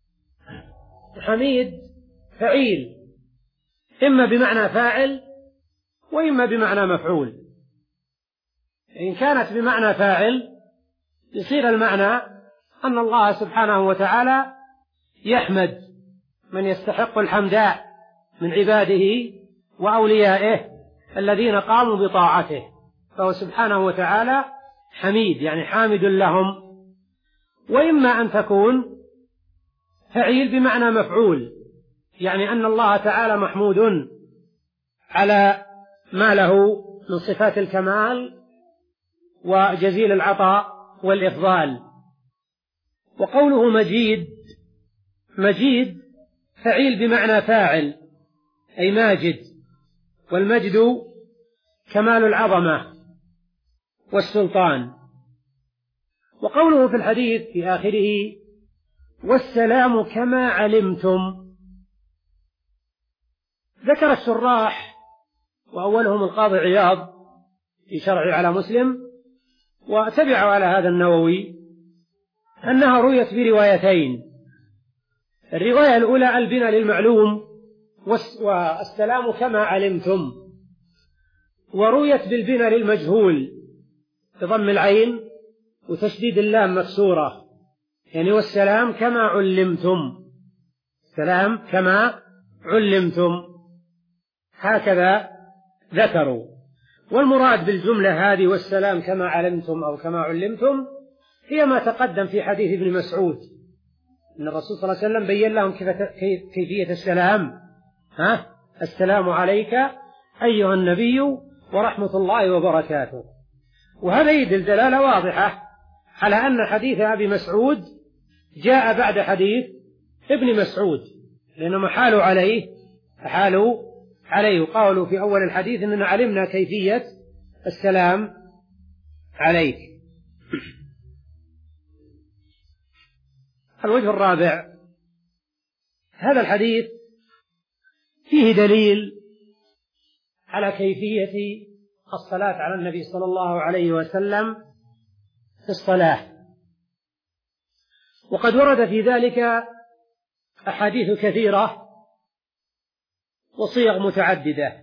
حميد فعيل، إما بمعنى فاعل وإما بمعنى مفعول. إن كانت بمعنى فاعل يصير المعنى أن الله سبحانه وتعالى يحمد من يستحق الحمد من عباده وأوليائه الذين قاموا بطاعته، فهو سبحانه وتعالى حميد يعني حامد لهم. وإما أن تكون فعيل بمعنى مفعول، يعني أن الله تعالى محمود على ما له من صفات الكمال وجزيل العطاء والإفضال. وقوله مجيد، مجيد فعيل بمعنى فاعل أي ماجد، والمجد كمال العظمة والسلطان. وقوله في الحديث في آخره والسلام كما علمتم، ذكر الشراح وأولهم القاضي عياض في شرعه على مسلم، وتبعوا على هذا النووي، أنها رويت بروايتين. الرواية الأولى البناء للمعلوم والسلام كما علمتم، ورويت بالبناء للمجهول بضم العين وتشديد اللام مكسورة، يعني والسلام كما علمتم، السلام كما علمتم، هكذا ذكروا. والمراد بالجملة هذه والسلام كما علمتم أو كما علمتم هي ما تقدم في حديث ابن مسعود أن الرسول صلى الله عليه وسلم بين لهم كيفية السلام. ها السلام عليك أيها النبي ورحمة الله وبركاته. وهذا يدل دلالة واضحة على أن حديث أبي مسعود جاء بعد حديث ابن مسعود، لأنهم حالوا عليه حالوا عليه وقالوا في أول الحديث أننا علمنا كيفية السلام عليك. الوجه الرابع، هذا الحديث فيه دليل على كيفية الصلاة على النبي صلى الله عليه وسلم في الصلاة، وقد ورد في ذلك أحاديث كثيرة وصيغ متعددة.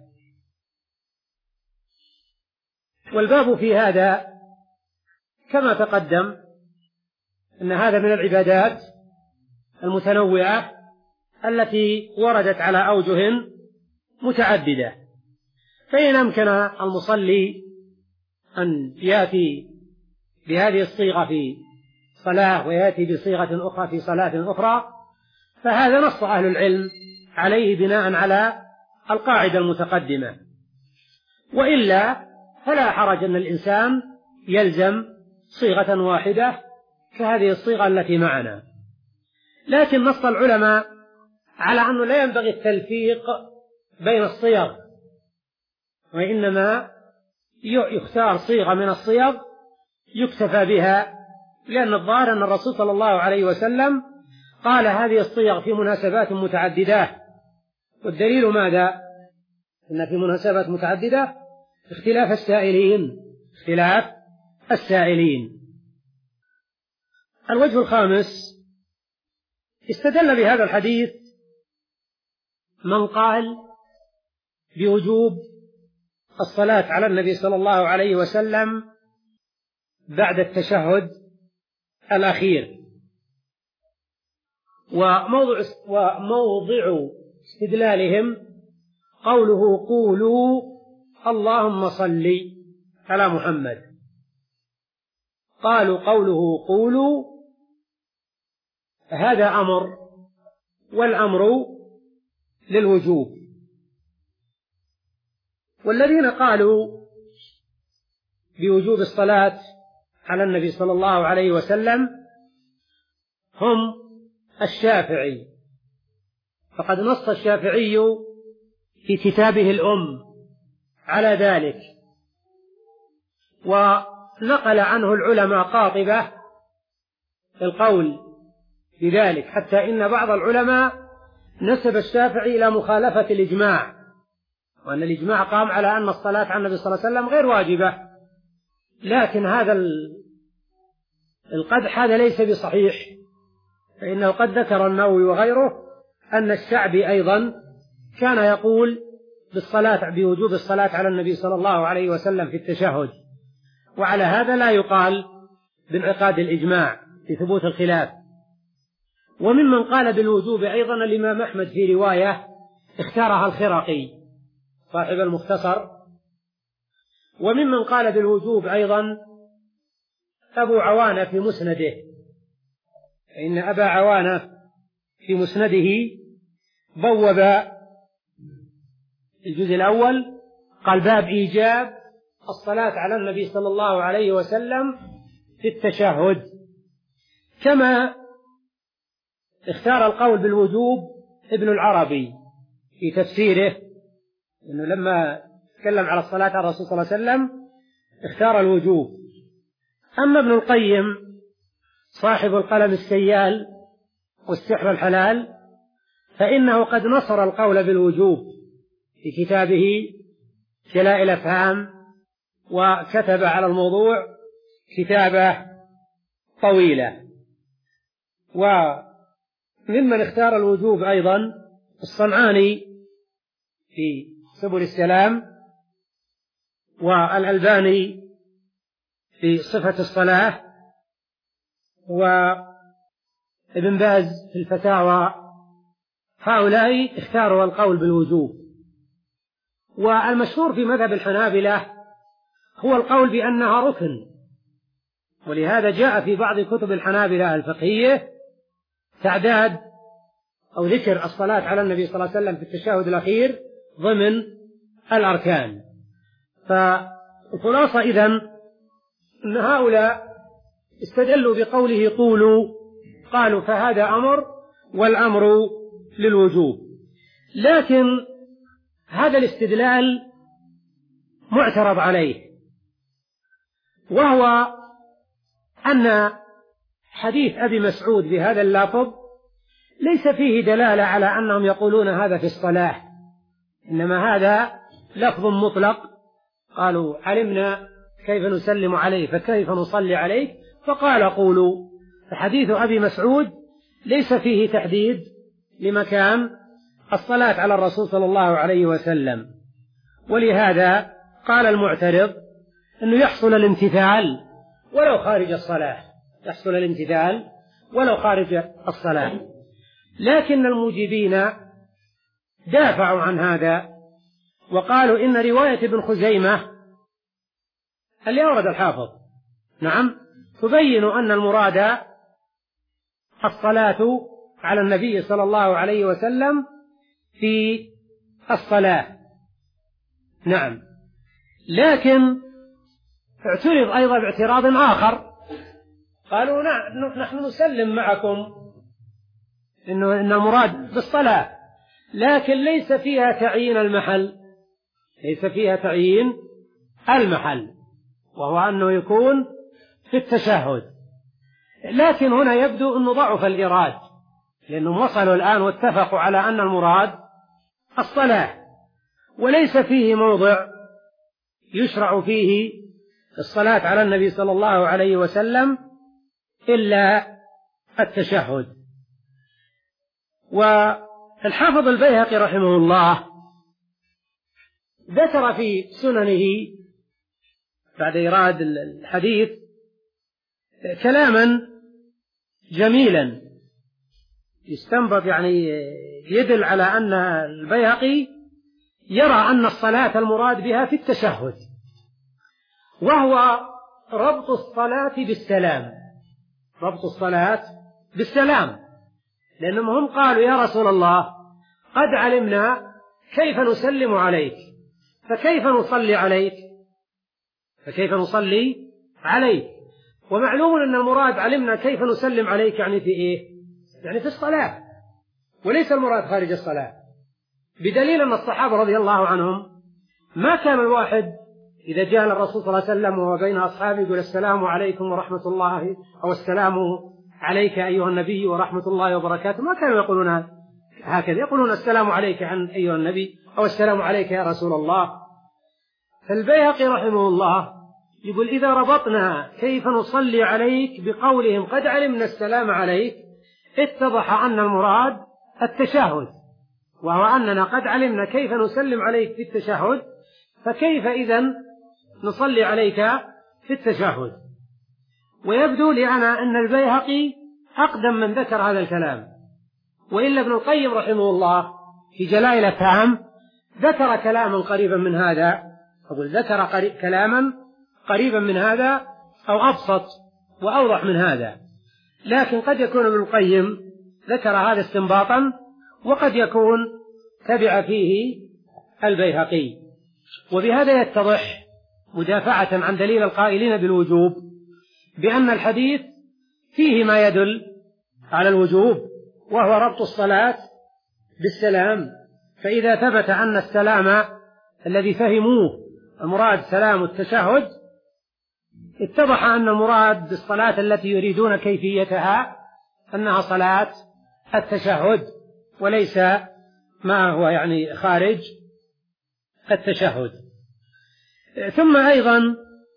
والباب في هذا كما تقدم أن هذا من العبادات المتنوعة التي وردت على أوجه متعددة، فإن أمكن المصلي أن يأتي بهذه الصيغة في صلاة ويأتي بصيغة أخرى في صلاة أخرى، فهذا نص أهل العلم عليه بناء على القاعدة المتقدمة. وإلا فلا حرج أن الإنسان يلزم صيغة واحدة كهذه الصيغة التي معنا، لكن نص العلماء على أنه لا ينبغي التلفيق بين الصيغ، وإنما يختار صيغة من الصيغ يكتفى بها، لأن الظاهر أن الرسول صلى الله عليه وسلم قال هذه الصيغ في مناسبات متعددة. والدليل ماذا؟ إن في مناسبات متعددة اختلاف السائلين اختلاف السائلين. الوجه الخامس، استدل بهذا الحديث من قال بوجوب الصلاة على النبي صلى الله عليه وسلم بعد التشهد الأخير. وموضع وموضع استدلالهم قوله قولوا اللهم صل على محمد. قالوا قوله قولوا هذا أمر، والأمر للوجوب. والذين قالوا بوجوب الصلاة على النبي صلى الله عليه وسلم هم الشافعي، فقد نص الشافعي في كتابه الأم على ذلك، ونقل عنه العلماء قاطبة القول بذلك، حتى إن بعض العلماء نسب الشافعي إلى مخالفة الإجماع، وأن الإجماع قام على أن الصلاة على النبي صلى الله عليه وسلم غير واجبة. لكن هذا القدح هذا ليس بصحيح، فإنه قد ذكر النووي وغيره أن الشعبي أيضا كان يقول بالصلاة بوجوب الصلاة على النبي صلى الله عليه وسلم في التشهد، وعلى هذا لا يقال بانعقاد الإجماع في ثبوت الخلاف. وممن قال بالوجوب أيضا الإمام أحمد في رواية اختارها الخرقي صاحب المختصر. وممن قال بالوجوب أيضا أبو عوانة في مسنده، فإن أبا عوانة في مسنده بوب الجزء الأول قال باب إيجاب الصلاة على النبي صلى الله عليه وسلم في التشهد. كما اختار القول بالوجوب ابن العربي في تفسيره، إنه لما تكلم على الصلاة على الرسول صلى الله عليه وسلم اختار الوجوب. أما ابن القيم صاحب القلم السيال والسحر الحلال فإنه قد نصر القول بالوجوب في كتابه جلاء الأفهام، وكتب على الموضوع كتابة طويلة. وممن اختار الوجوب أيضا الصنعاني في سبل السلام، والألباني في صفة الصلاة، وابن باز في الفتاوى هؤلاء اختاروا القول بالوجوب، والمشهور في مذهب الحنابلة هو القول بأنها ركن، ولهذا جاء في بعض كتب الحنابلة الفقهية تعداد أو ذكر الصلاة على النبي صلى الله عليه وسلم في التشهد الأخير ضمن الأركان. فالخلاصة إذن أن هؤلاء استدلوا بقوله قولوا، قالوا فهذا أمر والأمر للوجوب، لكن هذا الاستدلال معترض عليه، وهو أن حديث أبي مسعود بهذا اللفظ ليس فيه دلالة على أنهم يقولون هذا في الصلاة، إنما هذا لفظ مطلق، قالوا علمنا كيف نسلم عليه فكيف نصلي عليك فقال قولوا. فحديث أبي مسعود ليس فيه تحديد لمكان الصلاة على الرسول صلى الله عليه وسلم، ولهذا قال المعترض أنه يحصل الامتثال ولو خارج الصلاة، يحصل الامتثال ولو خارج الصلاة. لكن المجيبين دافعوا عن هذا وقالوا إن رواية ابن خزيمة اللي أورد الحافظ نعم تبين أن المراد الصلاة على النبي صلى الله عليه وسلم في الصلاة. نعم، لكن اعترض أيضا باعتراض آخر، قالوا نحن نسلم معكم إنه إن المراد بالصلاة، لكن ليس فيها تعيين المحل، ليس فيها تعيين المحل، وهو أنه يكون في التشهد. لكن هنا يبدو أنه ضعف الإيراد، لأنهم وصلوا الآن واتفقوا على أن المراد الصلاة، وليس فيه موضع يشرع فيه الصلاة على النبي صلى الله عليه وسلم إلا التشهد. والحافظ البيهقي رحمه الله ذكر في سننه بعد إيراد الحديث كلاما جميلا يستنبط، يعني يدل على أن البيهقي يرى أن الصلاة المراد بها في التشهد، وهو ربط الصلاة بالسلام، ربط الصلاة بالسلام، لأنهم هم قالوا يا رسول الله قد علمنا كيف نسلم عليك فكيف نصلي عليك فكيف نصلي عليك ومعلوم أن المراد علمنا كيف نسلم عليك يعني في إيه؟ يعني في الصلاة، وليس المراد خارج الصلاة، بدليل أن الصحابة رضي الله عنهم ما كان الواحد إذا جاء الرسول صلى الله عليه وسلم وهو بين أصحابه يقول السلام عليكم ورحمة الله أو السلام عليك أيها النبي ورحمة الله وبركاته، ما كانوا يقولون هكذا، يقولون السلام عليك عن أيها النبي أو السلام عليك يا رسول الله. فالبيهقي رحمه الله يقول إذا ربطنا كيف نصلي عليك بقولهم قد علمنا السلام عليك اتضح أن المراد التشهد، وهو أننا قد علمنا كيف نسلم عليك في التشهد فكيف إذن نصلي عليك في التشهد. ويبدو لنا أن البيهقي أقدم من ذكر هذا الكلام، وإلا ابن القيم رحمه الله في جلائل الأفهام ذكر كلاما قريبا من هذا، أقول ذكر قريب كلاما قريبا من هذا أو أبسط وأوضح من هذا، لكن قد يكون ابن القيم ذكر هذا استنباطا وقد يكون تبع فيه البيهقي. وبهذا يتضح مدافعة عن دليل القائلين بالوجوب بأن الحديث فيه ما يدل على الوجوب، وهو ربط الصلاة بالسلام، فإذا ثبت أن السلام الذي فهموه المراد سلام التشهد اتضح أن المراد بالصلاة التي يريدون كيفيتها أنها صلاة التشهد وليس ما هو يعني خارج التشهد. ثم أيضا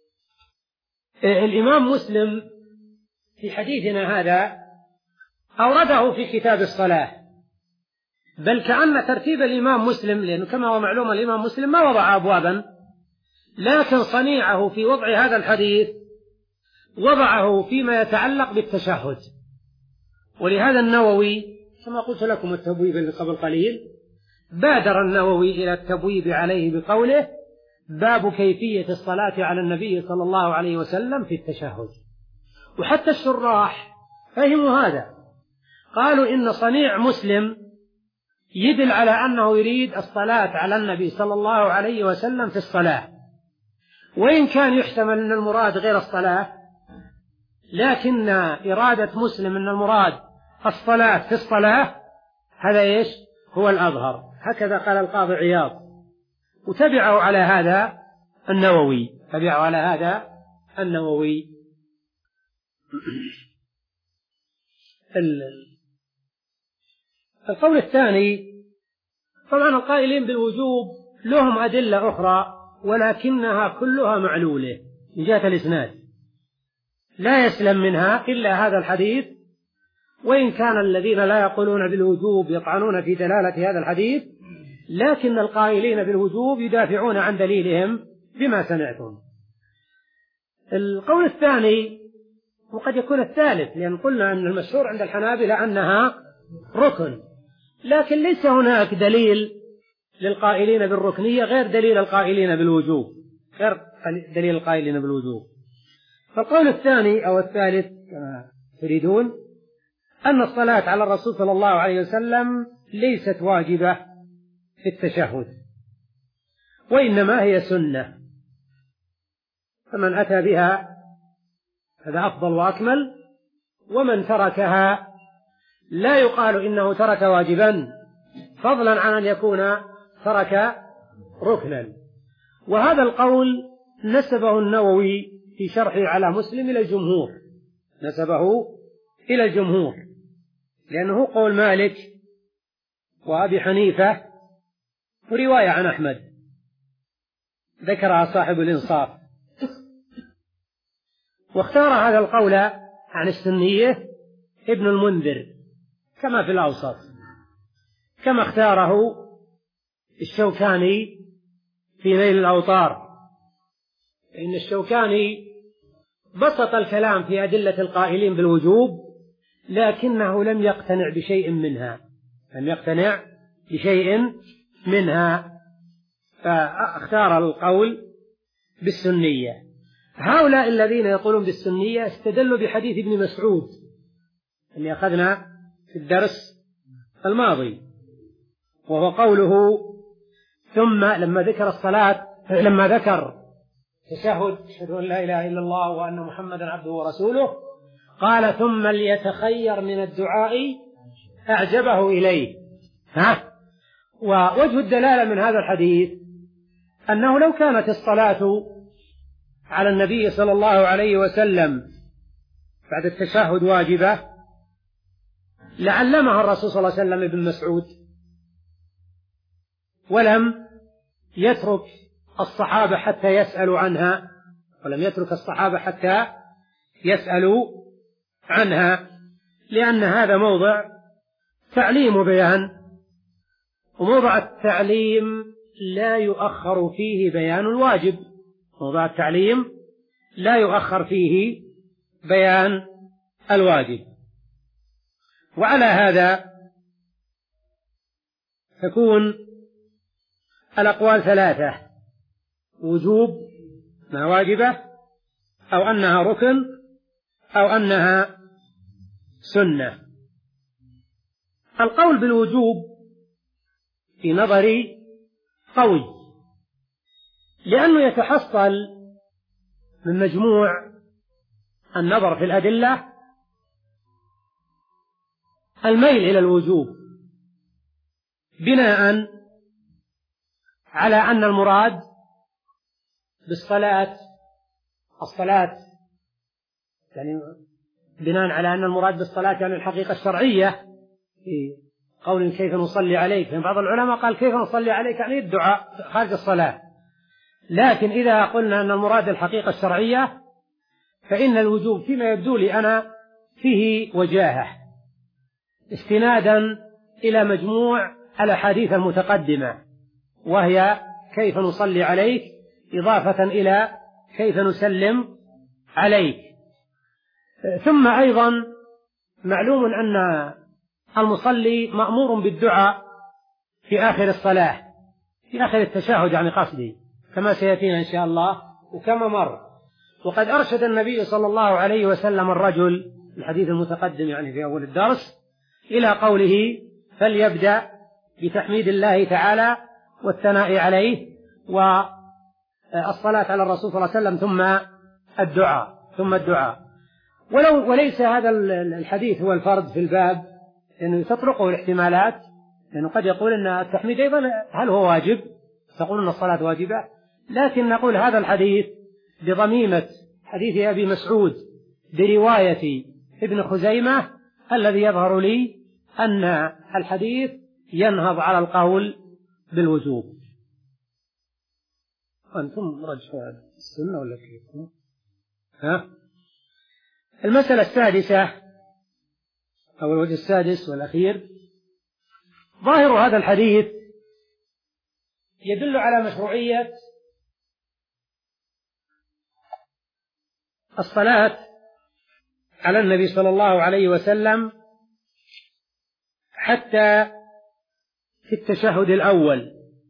الإمام مسلم في حديثنا هذا أورده في كتاب الصلاة، بل كأن ترتيب الإمام مسلم، لأنه كما هو معلوم الإمام مسلم ما وضع أبوابا، لكن صنيعه في وضع هذا الحديث وضعه فيما يتعلق بالتشهد. ولهذا النووي كما قلت لكم التبويب قبل قليل، بادر النووي إلى التبويب عليه بقوله: باب كيفية الصلاة على النبي صلى الله عليه وسلم في التشهد. وحتى الشراح فهموا هذا، قالوا إن صنيع مسلم يدل على أنه يريد الصلاة على النبي صلى الله عليه وسلم في الصلاة، وإن كان يحتمل أن المراد غير الصلاة، لكن إرادة مسلم أن المراد الصلاة في الصلاة هذا إيش هو الأظهر. هكذا قال القاضي عياض، وتبعوا على هذا النووي تبعوا على هذا النووي القول الثاني، طبعا القائلين بالوجوب لهم أدلة أخرى ولكنها كلها معلولة من جهة الإسناد، لا يسلم منها إلا هذا الحديث، وإن كان الذين لا يقولون بالوجوب يطعنون في دلالة هذا الحديث، لكن القائلين بالوجوب يدافعون عن دليلهم بما سمعتم. القول الثاني وقد يكون الثالث، لأن قلنا أن المشهور عند الحنابلة أنها ركن، لكن ليس هناك دليل للقائلين بالركنية غير دليل القائلين بالوجوب غير دليل القائلين بالوجوب. فالقول الثاني أو الثالث كما تريدون أن الصلاة على الرسول صلى الله عليه وسلم ليست واجبة في التشهد، وإنما هي سنة، فمن أتى بها هذا أفضل وأكمل، ومن تركها لا يقال إنه ترك واجبا فضلا عن أن يكون ترك ركنا. وهذا القول نسبه النووي في شرحه على مسلم إلى الجمهور، نسبه إلى الجمهور لأنه قول مالك وأبي حنيفة ورواية عن أحمد ذكرها صاحب الإنصاف. واختار هذا القول عن السنية ابن المنذر كما في الأوسط، كما اختاره الشوكاني في نيل الأوطار، فإن الشوكاني بسط الكلام في أدلة القائلين بالوجوب لكنه لم يقتنع بشيء منها لم يقتنع بشيء منها فاختار القول بالسنية. هؤلاء الذين يقولون بالسنية استدلوا بحديث ابن مسعود اللي أخذنا في الدرس الماضي، وهو قوله ثم لما ذكر الصلاة لما ذكر تشهد أشهد أن لا إله إلا الله وأن محمدا عبده ورسوله قال ثم ليتخير من الدعاء أعجبه إليه. ها ووجه الدلالة من هذا الحديث أنه لو كانت الصلاة على النبي صلى الله عليه وسلم بعد التشهد واجبة لعلمها الرسول صلى الله عليه وسلم ابن مسعود، ولم يترك الصحابة حتى يسألوا عنها ولم يترك الصحابة حتى يسألوا عنها لأن هذا موضع تعليم وبيان، وموضع التعليم لا يؤخر فيه بيان الواجب، موضع التعليم لا يؤخر فيه بيان الواجب. وعلى هذا تكون الأقوال ثلاثة: وجوب ما واجبة، أو أنها ركن، أو أنها سنة. القول بالوجوب في نظري قوي، لأنه يتحصل من مجموع النظر في الأدلة الميل إلى الوجوب بناء على أن المراد بالصلاة الصلاة يعني بناء على أن المراد بالصلاة يعني الحقيقة الشرعية في قول كيف نصلي عليك، يعني بعض العلماء قال كيف نصلي عليك يعني الدعاء خارج الصلاة، لكن إذا قلنا أن المراد الحقيقة الشرعية فإن الوجوب فيما يبدو لي أنا فيه وجاهة استنادا إلى مجموع الأحاديث المتقدمة، وهي كيف نصلي عليك إضافة إلى كيف نسلم عليك. ثم أيضا معلوم أن المصلي مأمور بالدعاء في آخر الصلاة، في آخر التشهد يعني قصدي، كما سيأتينا إن شاء الله وكما مر. وقد أرشد النبي صلى الله عليه وسلم الرجل، الحديث المتقدم يعني في أول الدرس، إلى قوله: فليبدأ بتحميد الله تعالى والثناء عليه والصلاة على الرسول صلى الله عليه وسلم ثم الدعاء ثم الدعاء ولو وليس هذا الحديث هو الفرد في الباب، لأنه تطرقه الاحتمالات، لأنه قد يقول أن التحميد أيضا هل هو واجب؟ تقول أن الصلاة واجبة، لكن نقول هذا الحديث بضميمة حديث أبي مسعود برواية ابن خزيمة الذي يظهر لي أن الحديث ينهض على القول بالوجوب. أنتم رجحوا السنة ولا كيف؟ ها؟ المسألة السادسة أو الوجه السادس والأخير، ظاهر هذا الحديث يدل على مشروعية الصلاة على النبي صلى الله عليه وسلم حتى في التشهد الأول،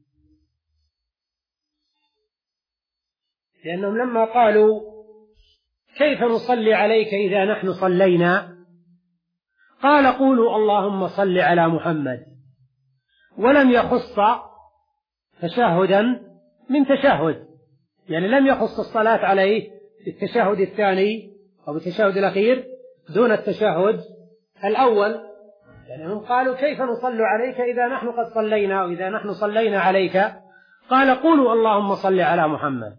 لأنهم لما قالوا: كيف نصلي عليك إذا نحن صلينا؟ قال: قولوا اللهم صل على محمد، ولم يخص تشهدا من تشهد، يعني لم يخص الصلاة عليه بالتشهد الثاني أو بالتشهد الأخير دون التشهد الأول، يعني هم قالوا: كيف نصلي عليك إذا نحن قد صلينا أو إذا نحن صلينا عليك؟ قال: قولوا اللهم صل على محمد.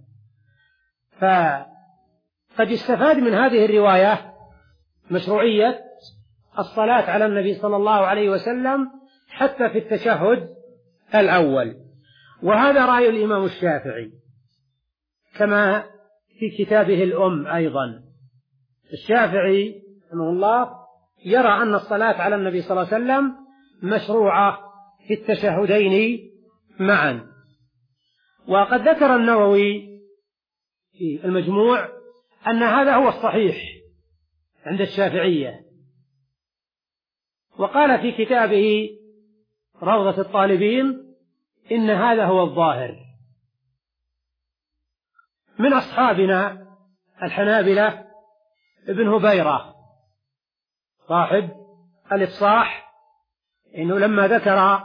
فقد استفاد من هذه الرواية مشروعية الصلاة على النبي صلى الله عليه وسلم حتى في التشهد الأول، وهذا رأي الإمام الشافعي كما في كتابه الأم أيضا. الشافعي رحمه الله يرى أن الصلاة على النبي صلى الله عليه وسلم مشروعة في التشهدين معا. وقد ذكر النووي في المجموع أن هذا هو الصحيح عند الشافعية، وقال في كتابه روضة الطالبين إن هذا هو الظاهر. من أصحابنا الحنابلة ابن هبيرة صاحب الإفصاح، إنه لما ذكر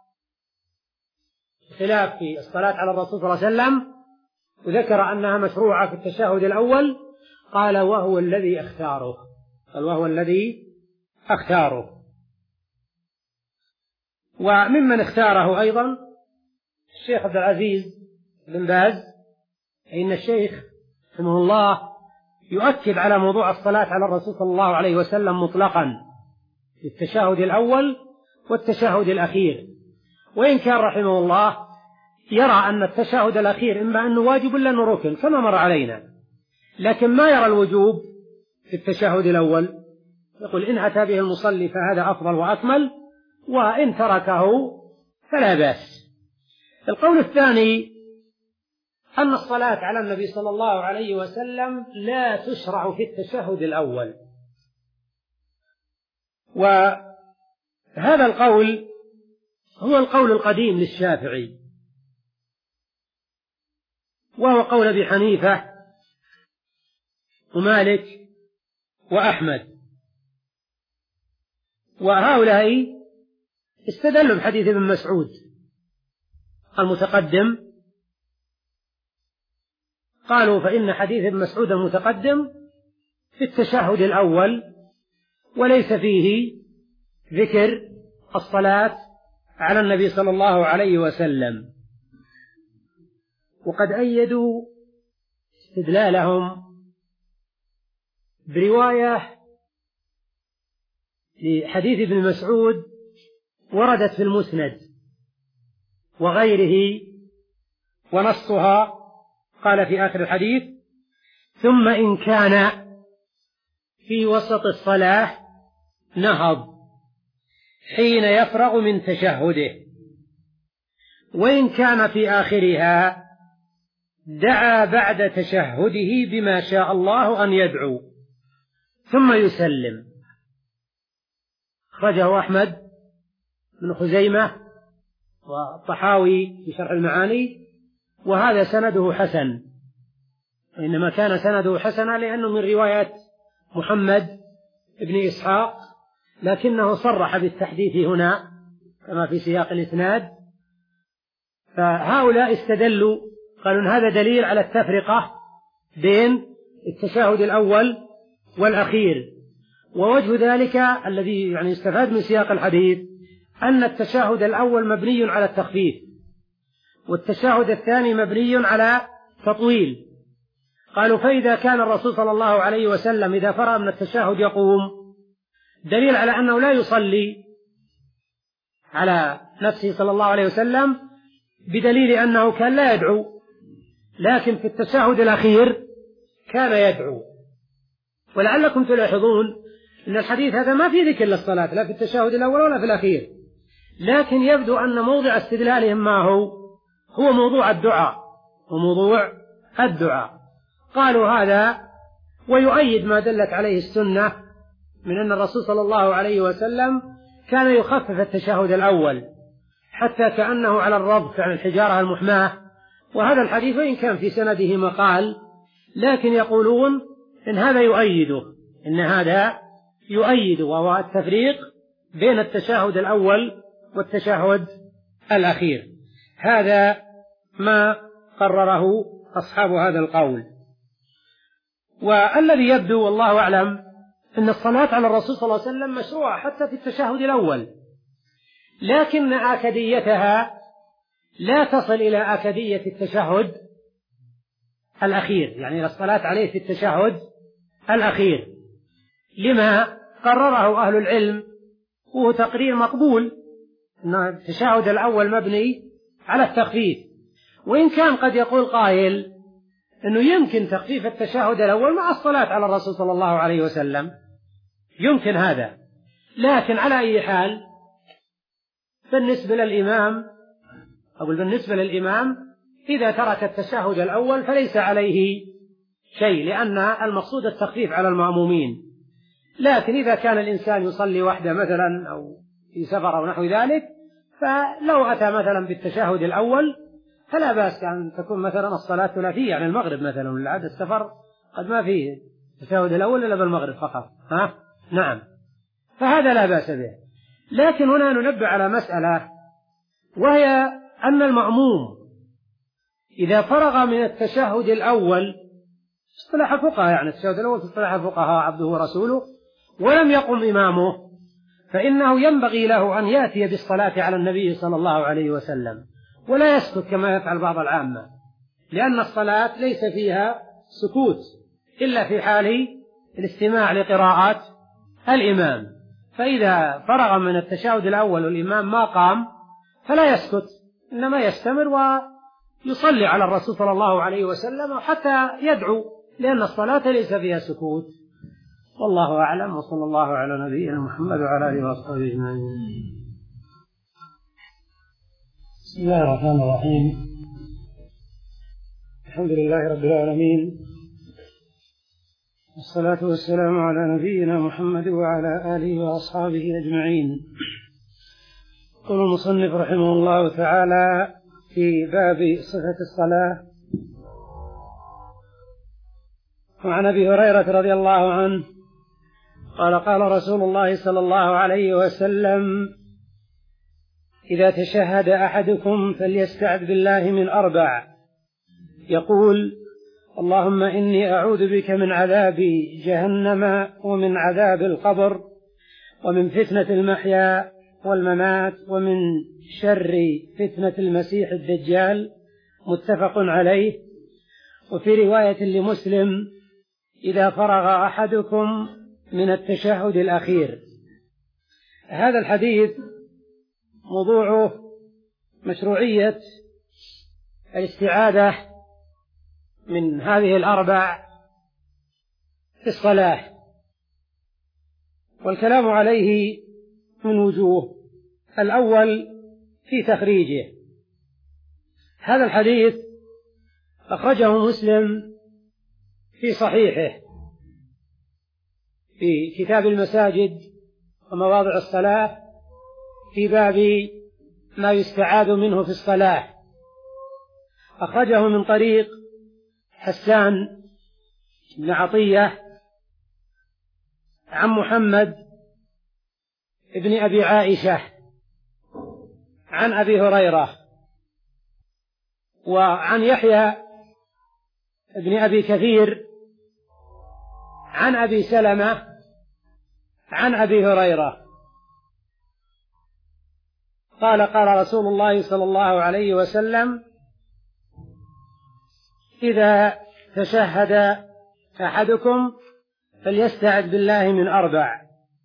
خلاف في الصلاة على الرسول صلى الله عليه وسلم وذكر أنها مشروعة في التشهد الأول، قال: وهو الذي اختاره، قال: وهو الذي اختاره. وممن اختاره أيضا الشيخ عبد العزيز بن باز، إن الشيخ رحمه الله يؤكد على موضوع الصلاة على الرسول صلى الله عليه وسلم مطلقا في التشهد الأول والتشهد الأخير، وإن كان رحمه الله يرى أن التشهد الأخير إما أنه واجب ولا أنه ركن كما مر علينا، لكن ما يرى الوجوب في التشهد الأول، يقول: إن أتى به المصلي فهذا أفضل وأكمل، وإن تركه فلا بأس. القول الثاني أن الصلاة على النبي صلى الله عليه وسلم لا تشرع في التشهد الأول، وهذا القول هو القول القديم للشافعي، وهو قول أبي حنيفة ومالك وأحمد، وهؤلاء استدلوا بحديث ابن مسعود المتقدم، قالوا: فإن حديث ابن مسعود المتقدم في التشهد الأول وليس فيه ذكر الصلاة على النبي صلى الله عليه وسلم. وقد أيدوا استدلالهم برواية لحديث ابن مسعود وردت في المسند وغيره، ونصها قال في آخر الحديث: ثم إن كان في وسط الصلاة نهض حين يفرغ من تشهده، وإن كان في آخرها دعا بعد تشهده بما شاء الله أن يدعو ثم يسلم. أخرجه أحمد بن خزيمة والطحاوي في شرح المعاني، وهذا سنده حسن، وإنما كان سنده حسنا لأنه من رواية محمد بن إسحاق، لكنه صرح بالتحديث هنا كما في سياق الإسناد. فهؤلاء استدلوا قالوا إن هذا دليل على التفرقة بين التشهد الأول والأخير، ووجه ذلك الذي يعني يستفاد من سياق الحديث أن التشهد الأول مبني على التخفيف، والتشهد الثاني مبني على تطويل. قالوا فإذا كان الرسول صلى الله عليه وسلم إذا فرغ من التشهد يقوم، دليل على أنه لا يصلي على نفسه صلى الله عليه وسلم، بدليل أنه كان لا يدعو، لكن في التشهد الأخير كان يدعو. ولعلكم تلاحظون أن الحديث هذا ما في ذكر للصلاة لا في التشهد الأول ولا في الأخير، لكن يبدو أن موضع استدلالهم ما هو هو موضوع الدعاء وموضوع الدعاء. قالوا هذا ويؤيد ما دلت عليه السنة من أن الرسول صلى الله عليه وسلم كان يخفف التشهد الأول حتى كأنه على الرضف عن الحجارة المحماة. وهذا الحديث وإن كان في سنده مقال، لكن يقولون إن هذا يؤيده إن هذا يؤيده وهو التفريق بين التشهد الأول والتشهد الأخير. هذا ما قرره أصحاب هذا القول. والذي يبدو والله أعلم أن الصلاة على الرسول صلى الله عليه وسلم مشروعة حتى في التشهد الأول، لكن آكديتها لا تصل إلى آكدية التشهد الأخير، يعني الصلاة عليه في التشهد الأخير، لما قرره أهل العلم، وهو تقرير مقبول أن التشهد الأول مبني على التخفيف. وإن كان قد يقول قائل أنه يمكن تخفيف التشهد الأول مع الصلاة على الرسول صلى الله عليه وسلم، يمكن هذا، لكن على أي حال بالنسبة للإمام أقول بالنسبة للإمام إذا ترك التشهد الأول فليس عليه شيء، لأن المقصود التخفيف على المأمومين. لكن إذا كان الإنسان يصلي وحده مثلا أو في سفر أو نحو ذلك، فلو أتى مثلا بالتشهد الأول فلا بأس أن تكون مثلا الصلاة ثلاثية، يعني المغرب مثلا ولا عاد السفر قد ما فيه التشهد الأول إلا بالمغرب فقط، ها نعم، فهذا لا بأس به. لكن هنا ننبه على مسألة، وهي أن المأموم إذا فرغ من التشهد الأول اصطلاح الفقهاء، يعني التشهد الأول في اصطلاح الفقهاء عبده ورسوله، ولم يقم إمامه، فإنه ينبغي له أن يأتي بالصلاة على النبي صلى الله عليه وسلم ولا يسكت كما يفعل بعض العامة، لأن الصلاة ليس فيها سكوت إلا في حال الاستماع لقراءات الإمام. فإذا فرغ من التشهد الأول والإمام ما قام فلا يسكت، إنما يستمر ويصلي على الرسول صلى الله عليه وسلم حتى يدعو، لأن الصلاة ليس فيها سكوت. والله أعلم، وصلى الله على نبينا محمد وعلى آله وصحبه أجمعين. بسم الله الرحمن الرحيم. الحمد لله رب العالمين، والصلاة والسلام على نبينا محمد وعلى آله وأصحابه أجمعين. يقول المصنف رحمه الله تعالى في باب صفة الصلاة: وعن أبي هريرة رضي الله عنه قال: قال رسول الله صلى الله عليه وسلم: إذا تشهد أحدكم فليستعذ بالله من أربع، يقول: اللهم إني أعوذ بك من عذاب جهنم ومن عذاب القبر ومن فتنة المحيا والممات ومن شر فتنة المسيح الدجال. متفق عليه. وفي رواية لمسلم: إذا فرغ أحدكم من التشهد الأخير. هذا الحديث موضوعه مشروعية الاستعاذة من هذه الأربع في الصلاة، والكلام عليه من وجوه. الأول في تخريجه. هذا الحديث أخرجه مسلم في صحيحه في كتاب المساجد ومواضع الصلاة في باب ما يستعاذ منه في الصلاة. أخرجه من طريق حسان بن عطية عن محمد ابن أبي عائشة عن أبي هريرة، وعن يحيى ابن أبي كثير عن أبي سلمة عن أبي هريرة قال قال رسول الله صلى الله عليه وسلم: إذا تشهد أحدكم فليستعذ بالله من أربع.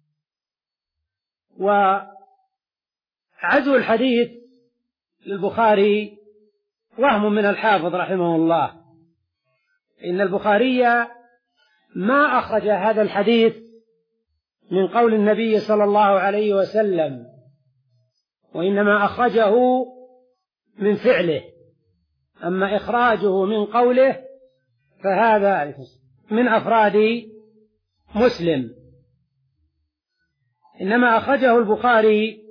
وعزو الحديث للبخاري وهم من الحافظ رحمه الله، إن البخاري ما أخرج هذا الحديث من قول النبي صلى الله عليه وسلم، وإنما أخرجه من فعله. أما إخراجه من قوله فهذا من أفراد مسلم، إنما أخرجه البخاري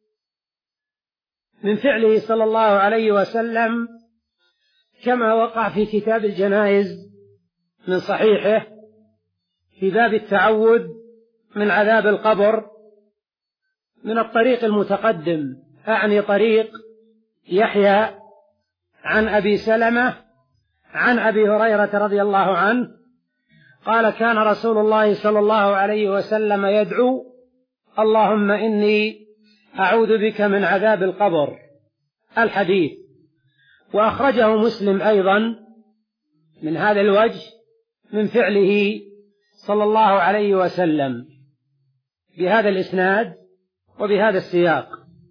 من فعله صلى الله عليه وسلم كما وقع في كتاب الجنائز من صحيحه في باب التعوذ من عذاب القبر من الطريق المتقدم، أعني طريق يحيى عن أبي سلمة عن أبي هريرة رضي الله عنه قال: كان رسول الله صلى الله عليه وسلم يدعو: اللهم إني أعوذ بك من عذاب القبر. الحديث. وأخرجه مسلم أيضا من هذا الوجه من فعله صلى الله عليه وسلم بهذا الإسناد وبهذا السياق.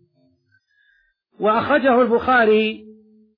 وأخرجه البخاري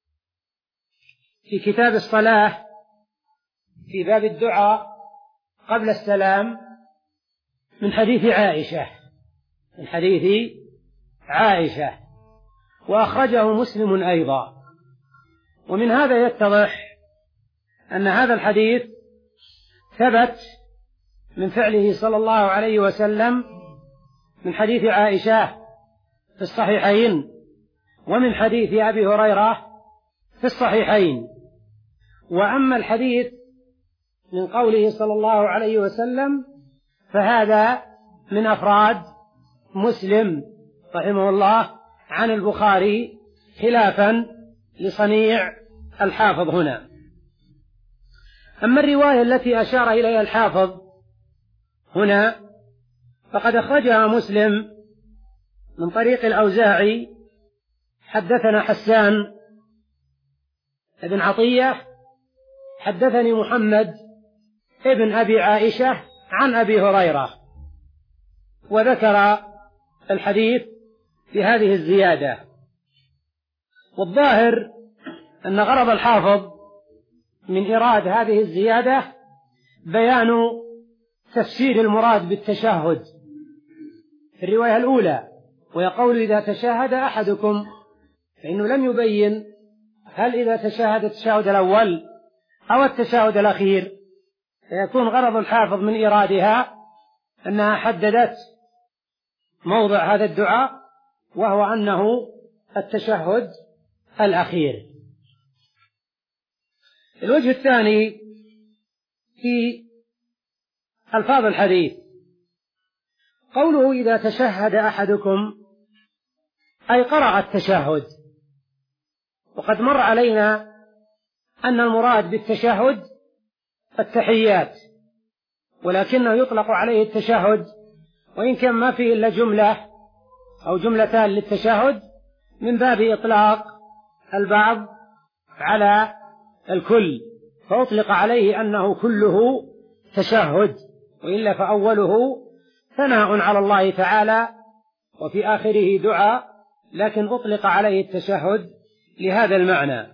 في كتاب الصلاة في باب الدعاء قبل السلام من حديث عائشة من حديث عائشة وأخرجه مسلم أيضا. ومن هذا يتضح أن هذا الحديث ثبت من فعله صلى الله عليه وسلم من حديث عائشة في الصحيحين ومن حديث أبي هريرة في الصحيحين. وأما الحديث من قوله صلى الله عليه وسلم فهذا من أفراد مسلم رحمه الله عن البخاري، خلافا لصنيع الحافظ هنا. أما الرواية التي أشار إليها الحافظ هنا فقد أخرجها مسلم من طريق الأوزاعي: حدثنا حسان بن عطية حدثني محمد ابن أبي عائشة عن أبي هريرة، وذكر الحديث بهذه الزيادة. والظاهر أن غرض الحافظ من إيراد هذه الزيادة بيان تفسير المراد بالتشهد في الرواية الأولى، ويقول: إذا تشهد أحدكم، فإنه لم يبين هل إذا تشهد التشهد الأول أو التشهد الأخير، فيكون غرض الحافظ من إيرادها أنها حددت موضع هذا الدعاء وهو أنه التشهد الأخير. الوجه الثاني في ألفاظ الحديث قوله: إذا تشهد أحدكم، أي قرأ التشهد. وقد مر علينا أن المراد بالتشهد التحيات، ولكنه يطلق عليه التشهد وإن كان ما فيه إلا جملة أو جملتان للتشهد من باب إطلاق البعض على الكل، فأطلق عليه أنه كله تشهد، وإلا فأوله ثناء على الله تعالى وفي آخره دعاء، لكن أطلق عليه التشهد لهذا المعنى.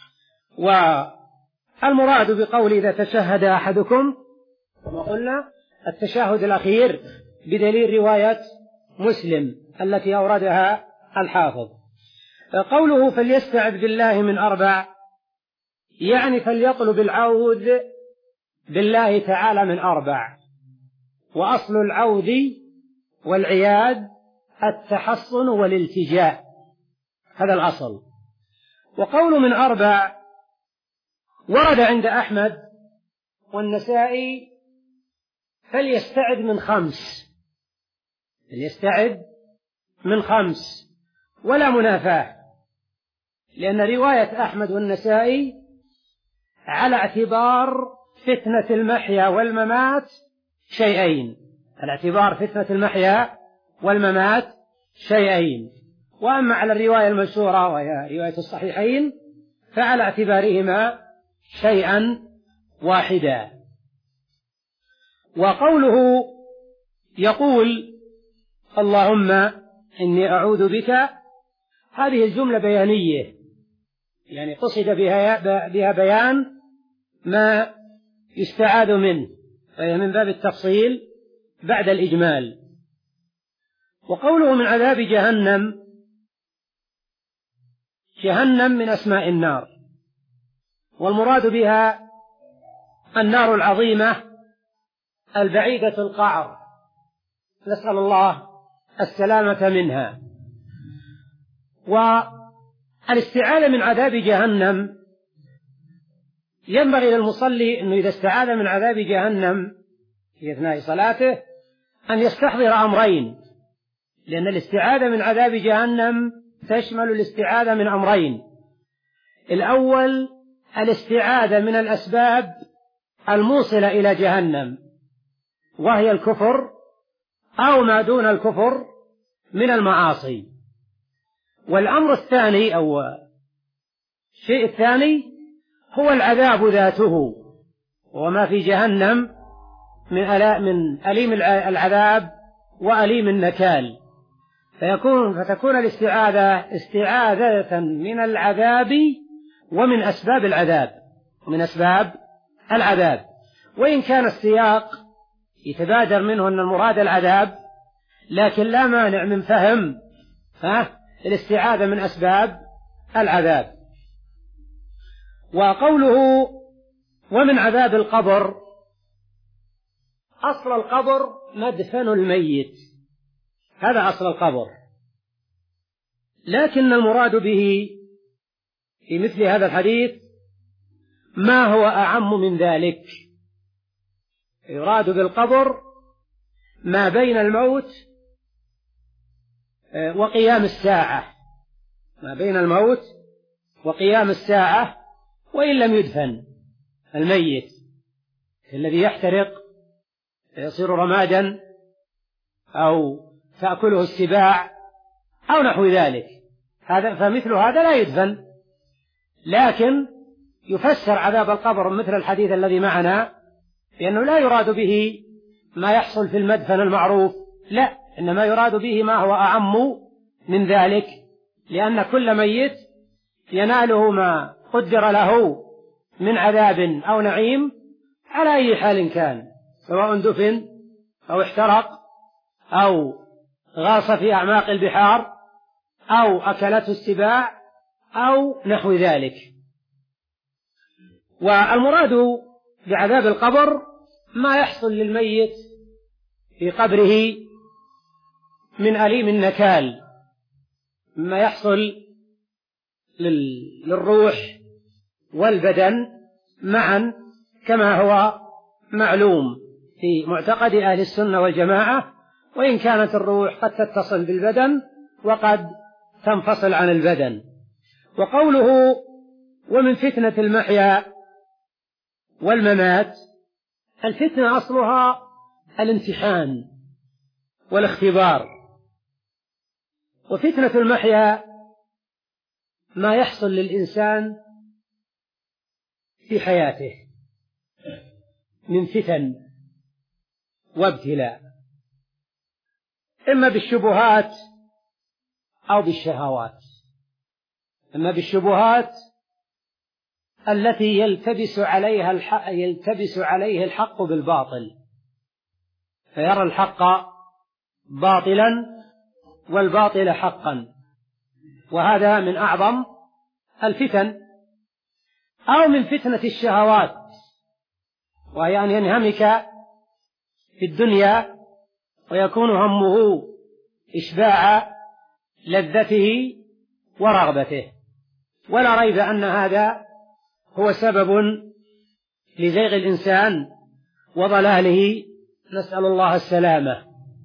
والمراد بقول إذا تشهد أحدكم كما قلنا التشهد الأخير بدليل رواية مسلم التي أوردها الحافظ. قوله فليستعذ بالله من أربع، يعني فليطلب العوذ بالله تعالى من أربع. وأصل العوذ والعياد التحصن والالتجاء، هذا الأصل. وقول من أربع ورد عند أحمد والنسائي فليستعد من خمس، فليستعد من خمس ولا منافاة، لأن رواية أحمد والنسائي على اعتبار فتنة المحيا والممات شيئين، على اعتبار فتنة المحيا والممات شيئين، وأما على الرواية المشهورة وهي رواية الصحيحين فعلى اعتبارهما شيئا واحدا. وقوله يقول اللهم إني أعوذ بك، هذه الجملة بيانية، يعني قصد بها, بها بيان ما يستعاذ منه، فهي من باب التفصيل بعد الإجمال. وقوله من عذاب جهنم، جهنم من أسماء النار، والمراد بها النار العظيمة البعيدة القعر، نسأل الله السلامة منها. والاستعاذة من عذاب جهنم ينبغي للمصلي أنه إذا استعاذ من عذاب جهنم في أثناء صلاته أن يستحضر أمرين، لأن الاستعاذة من عذاب جهنم تشمل الاستعاذة من أمرين: الأول الاستعاذة من الأسباب الموصلة إلى جهنم، وهي الكفر أو ما دون الكفر من المعاصي. والأمر الثاني أو الشيء الثاني هو العذاب ذاته، وما في جهنم من من أليم العذاب وأليم النكال، فيكون فتكون الاستعاذة استعاذة من العذاب ومن أسباب العذاب ومن أسباب العذاب، وإن كان السياق يتبادر منه أن المراد العذاب، لكن لا مانع من فهم ها الاستعاذة من أسباب العذاب. وقوله ومن عذاب القبر، أصل القبر مدفن الميت، هذا أصل القبر، لكن المراد به في مثل هذا الحديث ما هو أعم من ذلك. يراد بالقبر ما بين الموت وقيام الساعة، ما بين الموت وقيام الساعة، وإن لم يدفن الميت الذي يحترق فيصير رمادا أو تأكله السباع أو نحو ذلك، هذا فمثل هذا لا يدفن. لكن يفسر عذاب القبر مثل الحديث الذي معنا لأنه لا يراد به ما يحصل في المدفن المعروف، لا، إنما يراد به ما هو أعم من ذلك، لأن كل ميت يناله ما قدر له من عذاب أو نعيم على أي حال كان، سواء دفن أو احترق أو غاص في أعماق البحار أو أكلته السباع أو نحو ذلك. والمراد بعذاب القبر ما يحصل للميت في قبره من أليم النكال، ما يحصل للروح والبدن معا، كما هو معلوم في معتقد أهل السنة والجماعة، وإن كانت الروح قد تتصل بالبدن وقد تنفصل عن البدن. وقوله ومن فتنة المحيا والممات، الفتنة أصلها الامتحان والاختبار، وفتنة المحيا ما يحصل للإنسان في حياته من فتن وابتلاء، إما بالشبهات أو بالشهوات، إما بالشبهات التي يلتبس عليها الحق يلتبس عليه الحق بالباطل، فيرى الحق باطلا والباطل حقا، وهذا من أعظم الفتن. أو من فتنة الشهوات، وهي أن ينهمك في الدنيا ويكون همه إشباع لذته ورغبته، ولا ريب أن هذا هو سبب لزيغ الإنسان وضلاله، نسأل الله السلامة.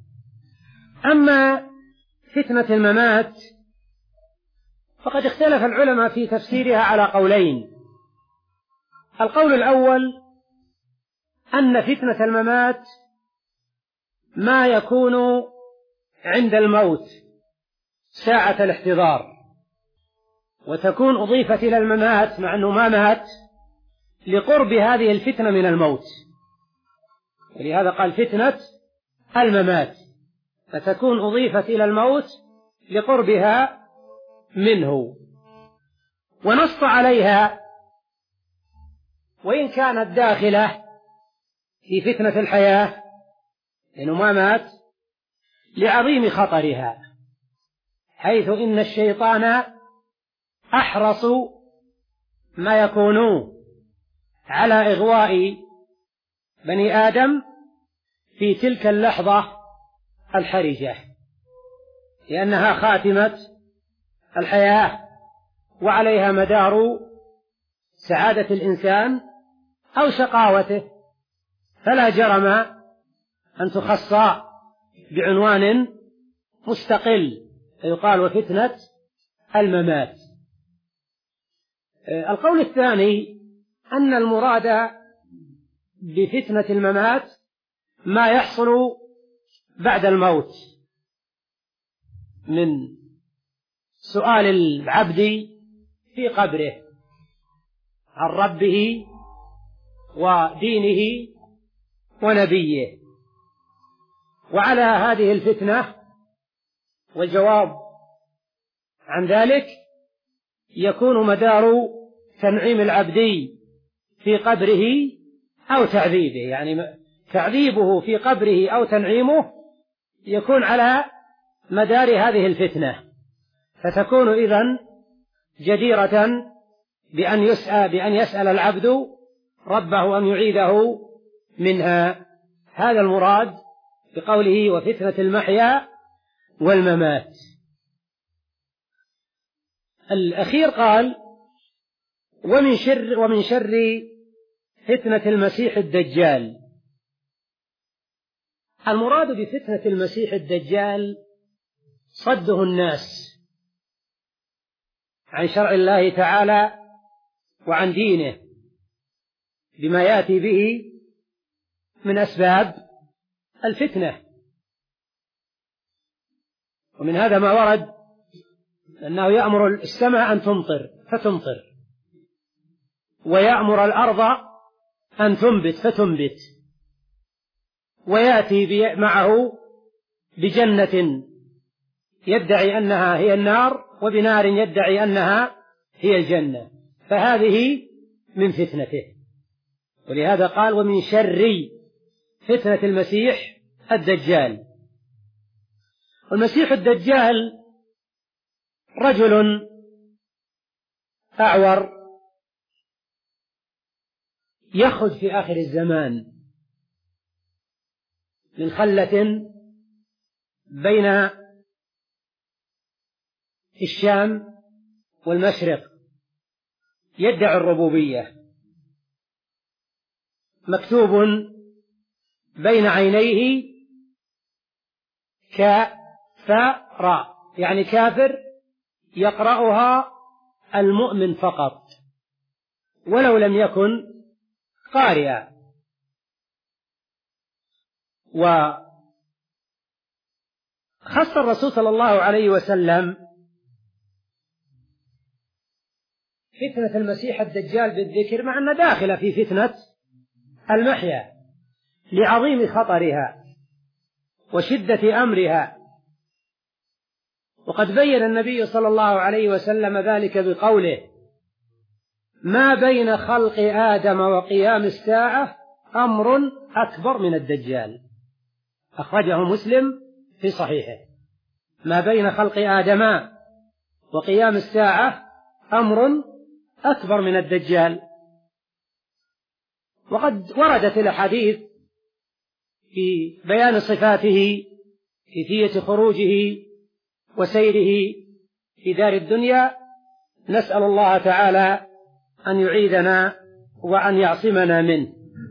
أما فتنة الممات فقد اختلف العلماء في تفسيرها على قولين. القول الأول أن فتنة الممات ما يكون عند الموت ساعة الاحتضار، وتكون أضيفت إلى الممات مع أنه ما مات لقرب هذه الفتنة من الموت، ولهذا قال فتنة الممات، فتكون أضيفت إلى الموت لقربها منه. ونص عليها وإن كانت داخلة في فتنة الحياة لأنه ما مات لعظيم خطرها، حيث إن الشيطان أحرص ما يكون على إغواء بني آدم في تلك اللحظة الحرجة، لأنها خاتمة الحياة وعليها مدار سعادة الإنسان أو شقاوته، فلا جرم أن تخص بعنوان مستقل يقال وفتنة الممات. القول الثاني أن المراد بفتنة الممات ما يحصل بعد الموت من سؤال العبد في قبره عن ربه ودينه ونبيه. وعلى هذه الفتنة والجواب عن ذلك يكون مدار تنعيم العبد في قبره أو تعذيبه، يعني تعذيبه في قبره أو تنعيمه يكون على مدار هذه الفتنة، فتكون إذن جديرة بأن يسأل, بأن يسأل العبد ربه أن يعيده منها. هذا المراد بقوله وفتنة المحيا والممات. الأخير قال ومن شر, ومن شر فتنة المسيح الدجال. المراد بفتنة المسيح الدجال صده الناس عن شرع الله تعالى وعن دينه بما يأتي به من أسباب الفتنة. ومن هذا ما ورد أنه يأمر السماء أن تمطر فتمطر، ويأمر الأرض أن تنبت فتنبت، ويأتي معه بجنة يدعي أنها هي النار وبنار يدعي أنها هي الجنة، فهذه من فتنته. ولهذا قال ومن شر فتنة المسيح الدجال. والمسيح الدجال رجل أعور يخرج في آخر الزمان من خلة بين الشام والمشرق، يدعي الربوبية، مكتوب بين عينيه كافر، يعني كافر يقرأها المؤمن فقط ولو لم يكن قارئا. وخص الرسول صلى الله عليه وسلم فتنة المسيح الدجال بالذكر، مع أن داخلة في فتنة المحيا لعظيم خطرها وشدة أمرها. وقد بين النبي صلى الله عليه وسلم ذلك بقوله ما بين خلق آدم وقيام الساعة أمر أكبر من الدجال، أخرجه مسلم في صحيحه. ما بين خلق آدم وقيام الساعة أمر أكبر من الدجال. وقد وردت الأحاديث في بيان صفاته كيفية خروجه وسيره في دار الدنيا، نسأل الله تعالى أن يعيذنا وأن يعصمنا منه.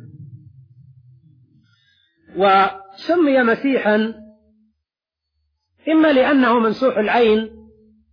وسمي مسيحا إما لأنه ممسوح العين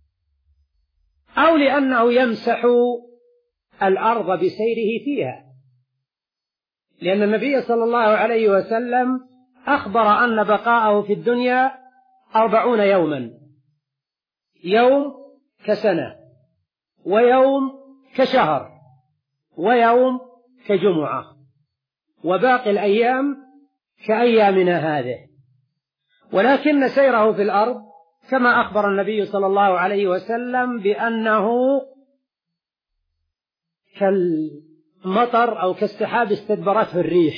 أو لأنه يمسح الأرض بسيره فيها، لأن النبي صلى الله عليه وسلم أخبر أن بقاءه في الدنيا أربعون يوما، يوم كسنة، ويوم كشهر، ويوم كجمعة، وباقي الأيام كأيامنا هذه. ولكن سيره في الأرض كما أخبر النبي صلى الله عليه وسلم بأنه كالمطر أو كالسحاب استدبرته الريح.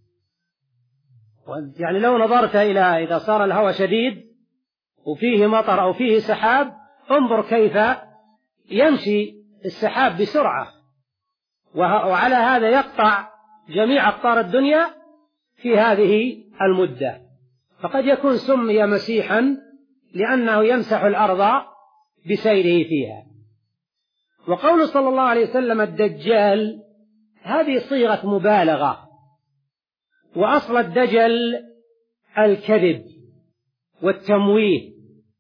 يعني لو نظرت إلى إذا صار الهواء شديد وفيه مطر أو فيه سحاب، انظر كيف يمشي السحاب بسرعة، وعلى هذا يقطع جميع أقطار الدنيا في هذه المدة. فقد يكون سمي مسيحا لأنه يمسح الأرض بسيره فيها. وقول صلى الله عليه وسلم الدجال هذه صيغة مبالغة، وأصل الدجل الكذب والتمويه،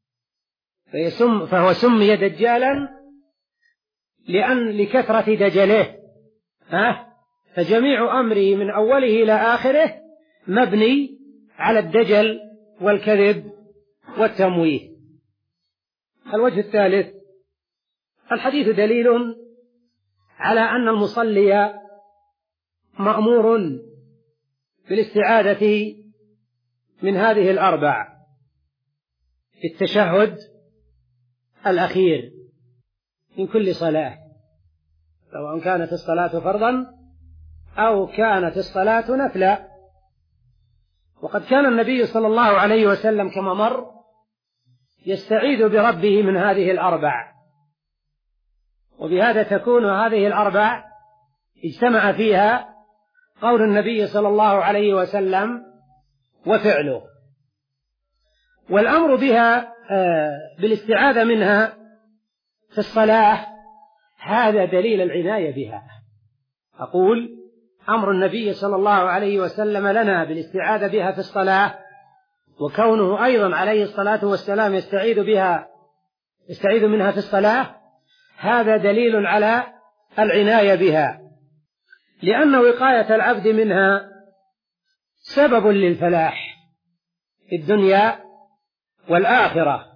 فهو سمي دجالا لأن لكثرة دجله، ها فجميع أمره من أوله إلى آخره مبني على الدجل والكذب والتمويه. الوجه الثالث: الحديث دليل على أن المصلي مأمور بالاستعاذة من هذه الأربع في التشهد الأخير من كل صلاة، سواء كانت الصلاة فرضا أو كانت الصلاة نفلا. وقد كان النبي صلى الله عليه وسلم كما مر يستعيذ بربه من هذه الأربع، وبهذا تكون هذه الأربع اجتمع فيها قول النبي صلى الله عليه وسلم وفعله. والأمر بها بالاستعاذة منها في الصلاة هذا دليل العناية بها. أقول أمر النبي صلى الله عليه وسلم لنا بالاستعاذة بها في الصلاة، وكونه أيضا عليه الصلاة والسلام يستعيذ بها يستعيذ منها في الصلاة، هذا دليل على العناية بها، لأن وقاية العبد منها سبب للفلاح في الدنيا والآخرة.